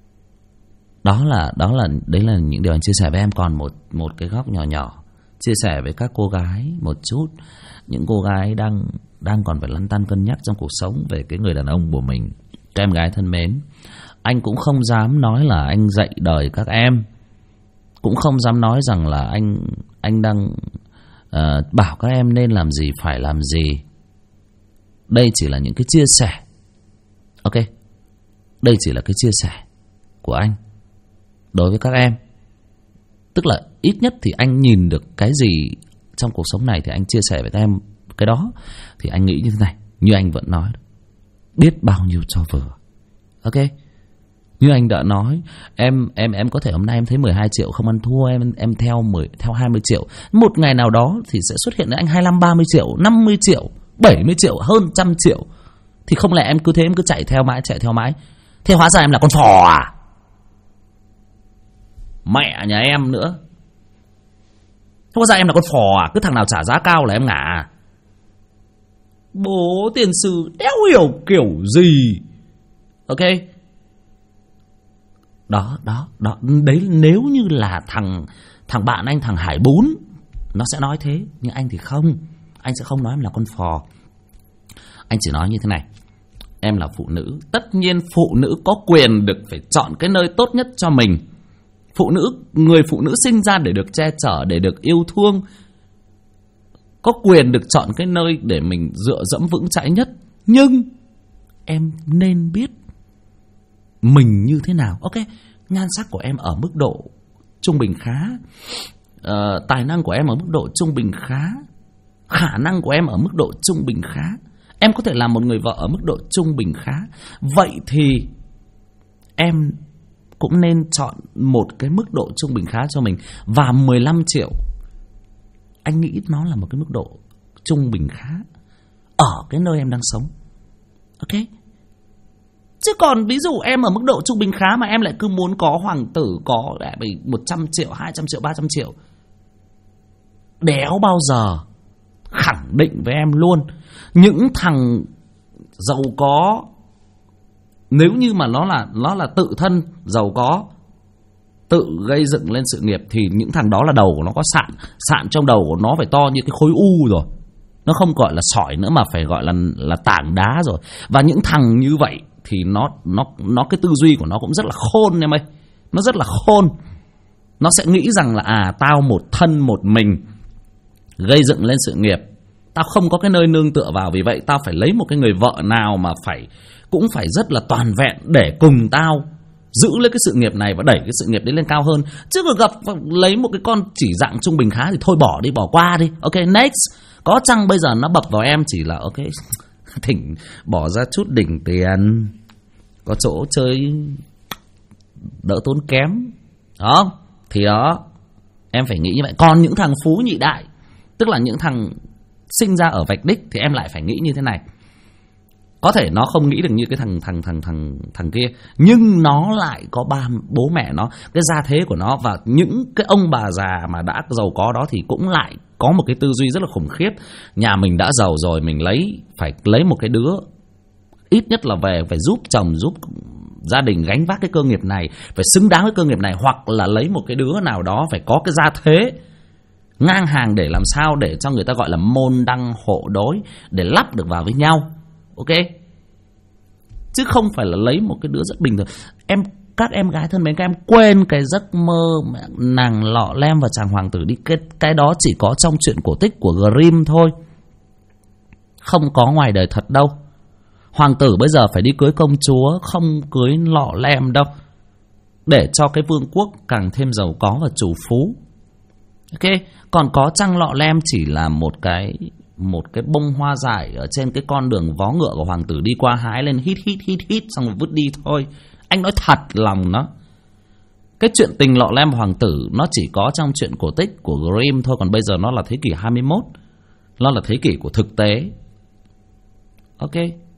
Đấy là những điều anh chia sẻ với em. Còn một cái góc nhỏ chia sẻ với các cô gái một chút. Những cô gái đang còn phải lăn tăn cân nhắc trong cuộc sống về cái người đàn ông của mình. Các em gái thân mến, anh cũng không dám nói là anh dạy đời các em, cũng không dám nói rằng là anh đang bảo các em nên làm gì, phải làm gì. Đây chỉ là những cái chia sẻ. Ok, đây chỉ là cái chia sẻ của anh đối với các em. Tức là ít nhất thì anh nhìn được cái gì trong cuộc sống này thì anh chia sẻ với các em cái đó. Thì anh nghĩ như thế này, như anh vẫn nói, biết bao nhiêu cho vừa. Ok, như anh đã nói, em có thể hôm nay em thấy 12 triệu không ăn thua, em theo 20 triệu. Một ngày nào đó thì sẽ xuất hiện với anh 25, 30 triệu, 50 triệu, 70 triệu, hơn 100 triệu. Thì không lẽ em cứ thế, em cứ chạy theo mãi. Thế hóa ra em là con phò à? Mẹ nhà em nữa. Thế hóa ra em là con phò à? Cứ thằng nào trả giá cao là em ngả à? Bố tiền sư đéo hiểu kiểu gì. Ok, đó đấy. Nếu như là thằng bạn anh, thằng Hải Bún, nó sẽ nói thế. Nhưng anh thì không. Anh sẽ không nói em là con phò. Anh chỉ nói như thế này, em là phụ nữ, tất nhiên phụ nữ có quyền được phải chọn cái nơi tốt nhất cho mình. Người phụ nữ sinh ra để được che chở, để được yêu thương, có quyền được chọn cái nơi để mình dựa dẫm vững chãi nhất. Nhưng em nên biết mình như thế nào. Ok, nhan sắc của em ở mức độ trung bình khá, tài năng của em ở mức độ trung bình khá, khả năng của em ở mức độ trung bình khá, em có thể làm một người vợ ở mức độ trung bình khá. Vậy thì em cũng nên chọn một cái mức độ trung bình khá cho mình. Và 15 triệu anh nghĩ nó là một cái mức độ trung bình khá ở cái nơi em đang sống. Ok, chứ còn ví dụ em ở mức độ trung bình khá mà em lại cứ muốn có hoàng tử, có 100 triệu, 200 triệu, 300 triệu, đéo bao giờ khẳng định với em luôn. Những thằng giàu có, nếu như mà nó là tự thân giàu có, tự gây dựng lên sự nghiệp, thì những thằng đó là đầu của nó có sạn trong đầu của nó phải to như cái khối u rồi, nó không gọi là sỏi nữa mà phải gọi là tảng đá rồi. Và những thằng như vậy thì nó cái tư duy của nó cũng rất là khôn em ơi, nó rất là khôn. Nó sẽ nghĩ rằng là tao một thân một mình gây dựng lên sự nghiệp, tao không có cái nơi nương tựa vào, vì vậy tao phải lấy một cái người vợ nào mà cũng phải rất là toàn vẹn để cùng tao giữ lấy cái sự nghiệp này và đẩy cái sự nghiệp đấy lên cao hơn. Chứ mà gặp lấy một cái con chỉ dạng trung bình khá thì thôi bỏ đi, bỏ qua đi. Ok, next. Có chăng bây giờ nó bập vào em chỉ là ok, thỉnh bỏ ra chút đỉnh tiền, có chỗ chơi đỡ tốn kém, đó thì đó em phải nghĩ như vậy. Còn những thằng phú nhị đại, tức là những thằng sinh ra ở vạch đích, thì em lại phải nghĩ như thế này. Có thể nó không nghĩ được như cái thằng kia, nhưng nó lại có bố mẹ nó, cái gia thế của nó, và những cái ông bà già mà đã giàu có đó thì cũng lại có một cái tư duy rất là khủng khiếp. Nhà mình đã giàu rồi, mình phải lấy một cái đứa ít nhất là về phải giúp chồng, giúp gia đình gánh vác cái cơ nghiệp này, phải xứng đáng với cơ nghiệp này, hoặc là lấy một cái đứa nào đó phải có cái gia thế ngang hàng để làm sao để cho người ta gọi là môn đăng hộ đối, để lắp được vào với nhau. Ok, chứ không phải là lấy một cái đứa rất bình thường. Các em gái thân mến, các em quên cái giấc mơ nàng lọ lem và chàng hoàng tử đi. Cái đó chỉ có trong truyện cổ tích của Grimm thôi, không có ngoài đời thật đâu. Hoàng tử bây giờ phải đi cưới công chúa, không cưới lọ lem đâu, để cho cái vương quốc càng thêm giàu có và chủ phú. Ok, còn có chăng lọ lem chỉ là một cái bông hoa dại ở trên cái con đường vó ngựa của hoàng tử đi qua, hái lên hít xong rồi vứt đi thôi. Anh nói thật lòng nó, cái chuyện tình lọ lem và hoàng tử nó chỉ có trong chuyện cổ tích của Grimm thôi. Còn bây giờ nó là thế kỷ 21, nó là thế kỷ của thực tế. Ok,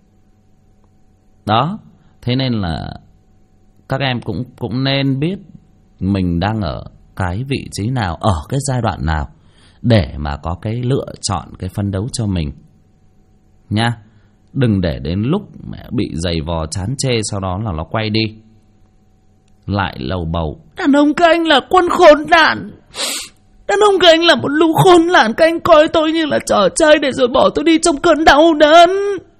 đó, thế nên là các em cũng nên biết mình đang ở cái vị trí nào, ở cái giai đoạn nào, để mà có cái lựa chọn, cái phấn đấu cho mình nha. Đừng để đến lúc mẹ bị giày vò chán chê, sau đó là nó quay đi lại lầu bầu: đàn ông các anh là quân khốn nạn, đàn ông các anh là một lũ khốn nạn, các anh coi tôi như là trò chơi để rồi bỏ tôi đi trong cơn đau đớn.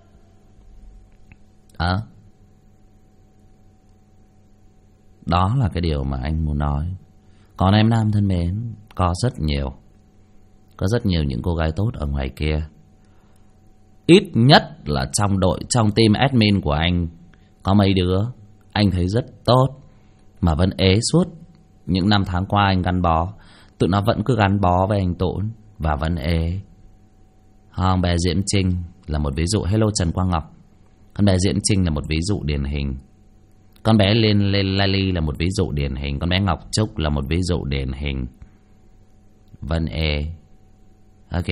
Đó là cái điều mà anh muốn nói. Còn em nam thân mến, có rất nhiều những cô gái tốt ở ngoài kia. Ít nhất là trong team admin của anh có mấy đứa anh thấy rất tốt mà vẫn ế suốt những năm tháng qua anh gắn bó. Tụi nó vẫn cứ gắn bó với anh Tốn và vẫn ế. Con bé Diễm Trinh là một ví dụ. Hello Trần Quang Ngọc. Con bé Diễm Trinh là một ví dụ điển hình. Con bé Lên Lali là một ví dụ điển hình. Con bé Ngọc Trúc là một ví dụ điển hình. Vẫn ế. Ok,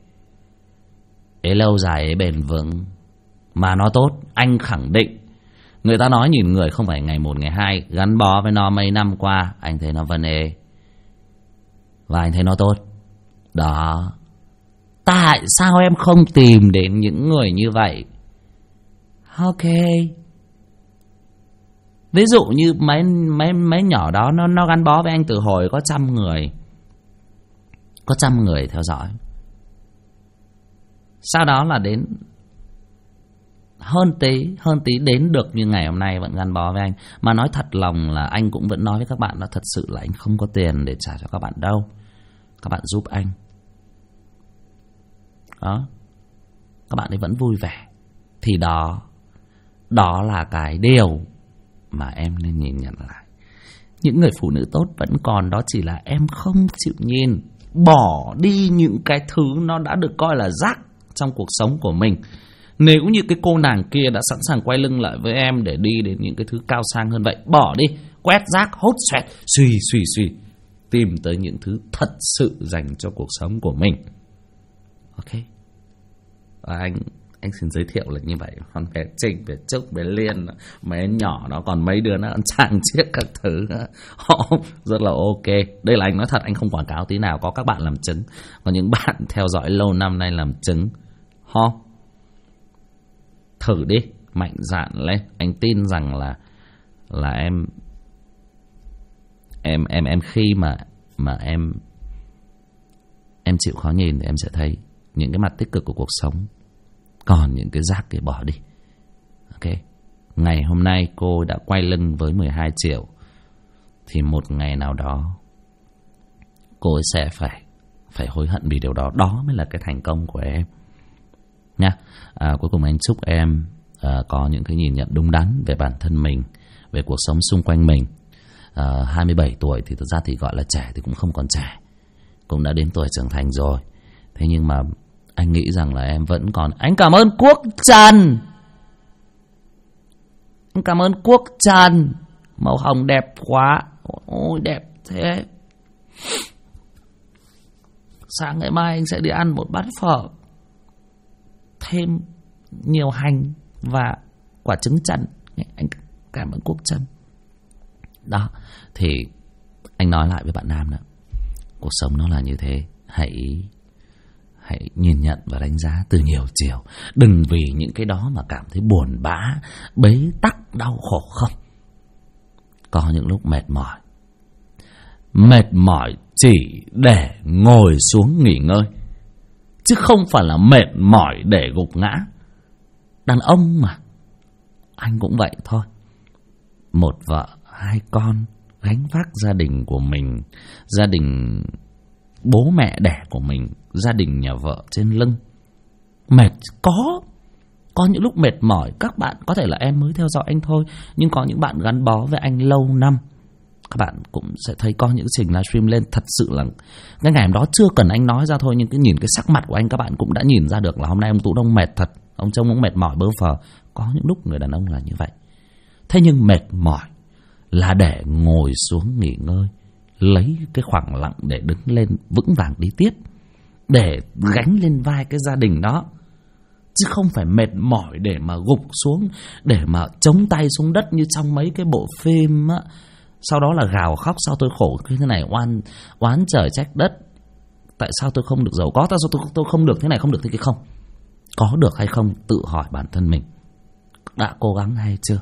ế lâu dài, ế bền vững mà nó tốt. Anh khẳng định, người ta nói nhìn người không phải ngày một ngày hai, gắn bó với nó mấy năm qua anh thấy nó vẫn ế và anh thấy nó tốt. Đó, tại sao em không tìm đến những người như vậy? Ok, ví dụ như mấy nhỏ đó nó gắn bó với anh từ hồi có 100 người, có 100 người theo dõi. Sau đó là đến hơn tí đến được như ngày hôm nay vẫn gắn bó với anh. Mà nói thật lòng là anh cũng vẫn nói với các bạn là thật sự là anh không có tiền để trả cho các bạn đâu. Các bạn giúp anh. Đó, các bạn ấy vẫn vui vẻ. Thì đó là cái điều mà em nên nhìn nhận lại. Những người phụ nữ tốt vẫn còn, đó chỉ là em không chịu nhìn, bỏ đi những cái thứ nó đã được coi là rác trong cuộc sống của mình. Nếu như cái cô nàng kia đã sẵn sàng quay lưng lại với em để đi đến những cái thứ cao sang hơn vậy, bỏ đi, quét rác, hốt xoẹt, suy, tìm tới những thứ thật sự dành cho cuộc sống của mình. Ok, và anh xin giới thiệu là như vậy. Con bé Trinh, bé Trúc, bé Liên, mấy nhỏ nó còn mấy đứa nó trang chiếc các thứ họ rất là ok. Đây là anh nói thật, anh không quảng cáo tí nào, có các bạn làm chứng, có những bạn theo dõi lâu năm nay làm chứng. thử đi, mạnh dạn lên. Anh tin rằng là em khi mà em chịu khó nhìn thì em sẽ thấy những cái mặt tích cực của cuộc sống, còn những cái rác thì bỏ đi. Ok, ngày hôm nay cô đã quay lưng với 12 triệu thì một ngày nào đó cô ấy sẽ phải hối hận vì điều đó. Đó mới là cái thành công của em nha. Cuối cùng anh chúc em có những cái nhìn nhận đúng đắn về bản thân mình, về cuộc sống xung quanh mình. 27 tuổi thì thực ra thì gọi là trẻ thì cũng không còn trẻ, cũng đã đến tuổi trưởng thành rồi. Thế nhưng mà anh nghĩ rằng là em vẫn còn. Anh cảm ơn Quốc Trần. Anh cảm ơn Quốc Trần. Màu hồng đẹp quá. Ôi đẹp thế. Sáng ngày mai anh sẽ đi ăn một bát phở, thêm nhiều hành và quả trứng chần. Anh cảm ơn Quốc Trần. Đó, thì anh nói lại với bạn nam đó, cuộc sống nó là như thế. Hãy nhìn nhận và đánh giá từ nhiều chiều. Đừng vì những cái đó mà cảm thấy buồn bã, bế tắc, đau khổ. Không, có những lúc mệt mỏi. Mệt mỏi chỉ để ngồi xuống nghỉ ngơi, chứ không phải là mệt mỏi để gục ngã. Đàn ông mà, anh cũng vậy thôi. Một vợ, hai con, gánh vác gia đình của mình, gia đình bố mẹ đẻ của mình, gia đình nhà vợ trên lưng. Mệt có những lúc mệt mỏi. Các bạn có thể là em mới theo dõi anh thôi, nhưng có những bạn gắn bó với anh lâu năm, các bạn cũng sẽ thấy có những trình livestream lên thật sự là cái ngày hôm đó chưa cần anh nói ra thôi, nhưng cái nhìn cái sắc mặt của anh các bạn cũng đã nhìn ra được là hôm nay ông Tú Đông mệt thật. Ông trông ông mệt mỏi bơ phờ. Có những lúc người đàn ông là như vậy. Thế nhưng mệt mỏi là để ngồi xuống nghỉ ngơi, lấy cái khoảng lặng để đứng lên vững vàng đi tiếp, để gánh lên vai cái gia đình đó, chứ không phải mệt mỏi để mà gục xuống, để mà chống tay xuống đất như trong mấy cái bộ phim á. Sau đó là gào khóc, sao tôi khổ như thế này, oán trời trách đất, tại sao tôi không được giàu có, tại sao tôi không được thế này, không được thế kia. Không, có được hay không tự hỏi bản thân mình đã cố gắng hay chưa.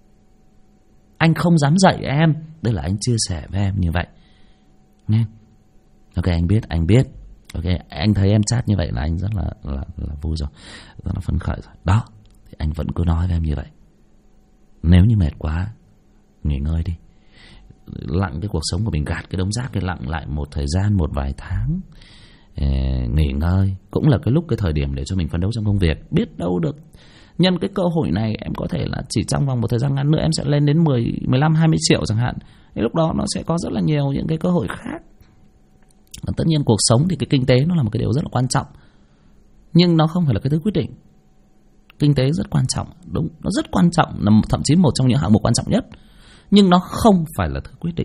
Anh không dám dạy em, đây là anh chia sẻ với em như vậy nghe. Ok, anh biết. Ok, anh thấy em chat như vậy là anh rất là vui rồi, rất là phấn khởi rồi. Đó, thì anh vẫn cứ nói với em như vậy. Nếu như mệt quá, nghỉ ngơi đi. Lặng cái cuộc sống của mình, gạt cái đống rác cái, lặng lại một thời gian, một vài tháng, nghỉ ngơi cũng là cái lúc, cái thời điểm để cho mình phấn đấu trong công việc. Biết đâu được nhân cái cơ hội này em có thể là chỉ trong vòng một thời gian ngắn nữa em sẽ lên đến 10, 15, 20 triệu chẳng hạn. Thì lúc đó nó sẽ có rất là nhiều những cái cơ hội khác. Và tất nhiên cuộc sống thì cái kinh tế nó là một cái điều rất là quan trọng, nhưng nó không phải là cái thứ quyết định. Kinh tế rất quan trọng, đúng, nó rất quan trọng, thậm chí một trong những hạng mục quan trọng nhất, nhưng nó không phải là thứ quyết định.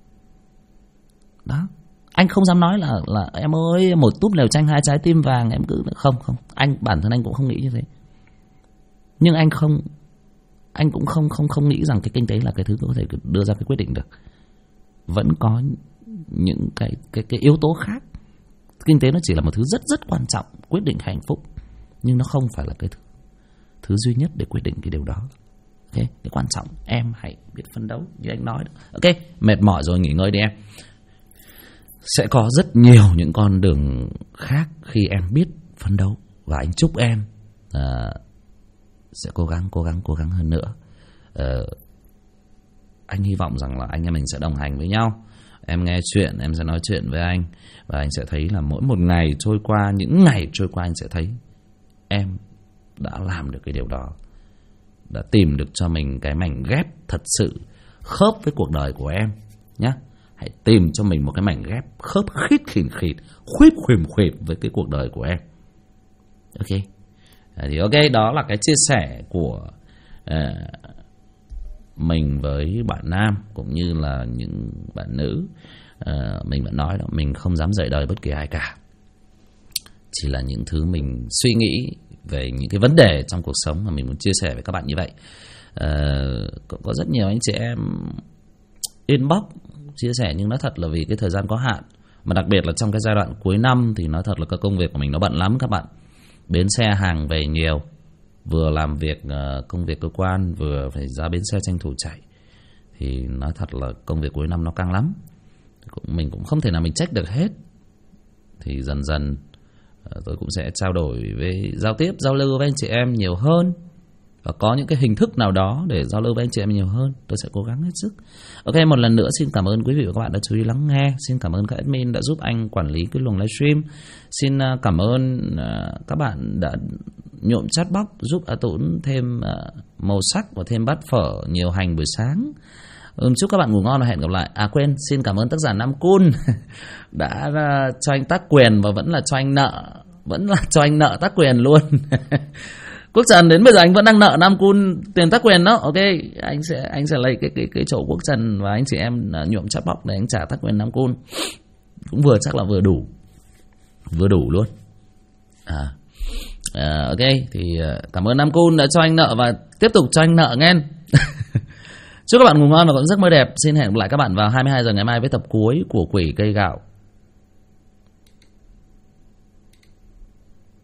Đó, anh không dám nói là em ơi một túp lều tranh 2 trái tim vàng em cứ không, anh bản thân anh cũng không nghĩ như thế. Nhưng anh cũng không nghĩ rằng cái kinh tế là cái thứ có thể đưa ra cái quyết định được. Vẫn có những cái yếu tố khác. Kinh tế nó chỉ là một thứ rất quan trọng quyết định hạnh phúc, nhưng nó không phải là cái thứ duy nhất để quyết định cái điều đó. Ok, cái quan trọng em hãy biết phấn đấu như anh nói. Ok, mệt mỏi rồi nghỉ ngơi đi em. Sẽ có rất nhiều những con đường khác khi em biết phấn đấu, và anh chúc em sẽ cố gắng hơn nữa. Anh hy vọng rằng là anh em mình sẽ đồng hành với nhau. Em nghe chuyện, em sẽ nói chuyện với anh, và anh sẽ thấy là mỗi một ngày trôi qua, những ngày trôi qua, anh sẽ thấy em đã làm được cái điều đó, đã tìm được cho mình cái mảnh ghép thật sự khớp với cuộc đời của em nhé. Hãy tìm cho mình một cái mảnh ghép khớp khít khít, khuyết với cái cuộc đời của em. Ok, thì ok, đó là cái chia sẻ của mình với bạn nam cũng như là những bạn nữ. Mình vẫn nói đó, mình không dám dạy đời bất kỳ ai cả, chỉ là những thứ mình suy nghĩ về những cái vấn đề trong cuộc sống mà mình muốn chia sẻ với các bạn như vậy. Có rất nhiều anh chị em inbox chia sẻ, nhưng nói thật là vì cái thời gian có hạn, mà đặc biệt là trong cái giai đoạn cuối năm thì nói thật là các công việc của mình nó bận lắm các bạn. Bến xe hàng về nhiều, vừa làm việc công việc cơ quan, vừa phải ra bến xe tranh thủ chạy. Thì nói thật là công việc cuối năm nó căng lắm. Mình cũng không thể nào mình check được hết. Thì dần dần tôi cũng sẽ trao đổi với giao tiếp, giao lưu với anh chị em nhiều hơn, và có những cái hình thức nào đó để giao lưu với anh chị em nhiều hơn. Tôi sẽ cố gắng hết sức. Ok, một lần nữa xin cảm ơn quý vị và các bạn đã chú ý lắng nghe. Xin cảm ơn các admin đã giúp anh quản lý cái luồng livestream. Xin cảm ơn các bạn đã nhuộm chatbox giúp A Tũng thêm màu sắc và thêm bát phở nhiều hành buổi sáng. Chúc các bạn ngủ ngon và hẹn gặp lại. À quên, xin cảm ơn tác giả Nam Cun đã cho anh tác quyền và vẫn là cho anh nợ, vẫn là cho anh nợ tác quyền luôn. Quốc Trần đến bây giờ anh vẫn đang nợ Nam Cun tiền tác quyền đó. Ok, anh sẽ lấy cái chỗ Quốc Trần và anh chị em nhuộm chatbox để anh trả tác quyền Nam Cun. Cũng chắc là vừa đủ luôn. Ok, thì cảm ơn Nam Cun đã cho anh nợ và tiếp tục cho anh nợ nghe. Chúc các bạn ngủ ngon và có giấc mơ đẹp. Xin hẹn gặp lại các bạn vào 22 giờ ngày mai với tập cuối của Quỷ Cây Gạo.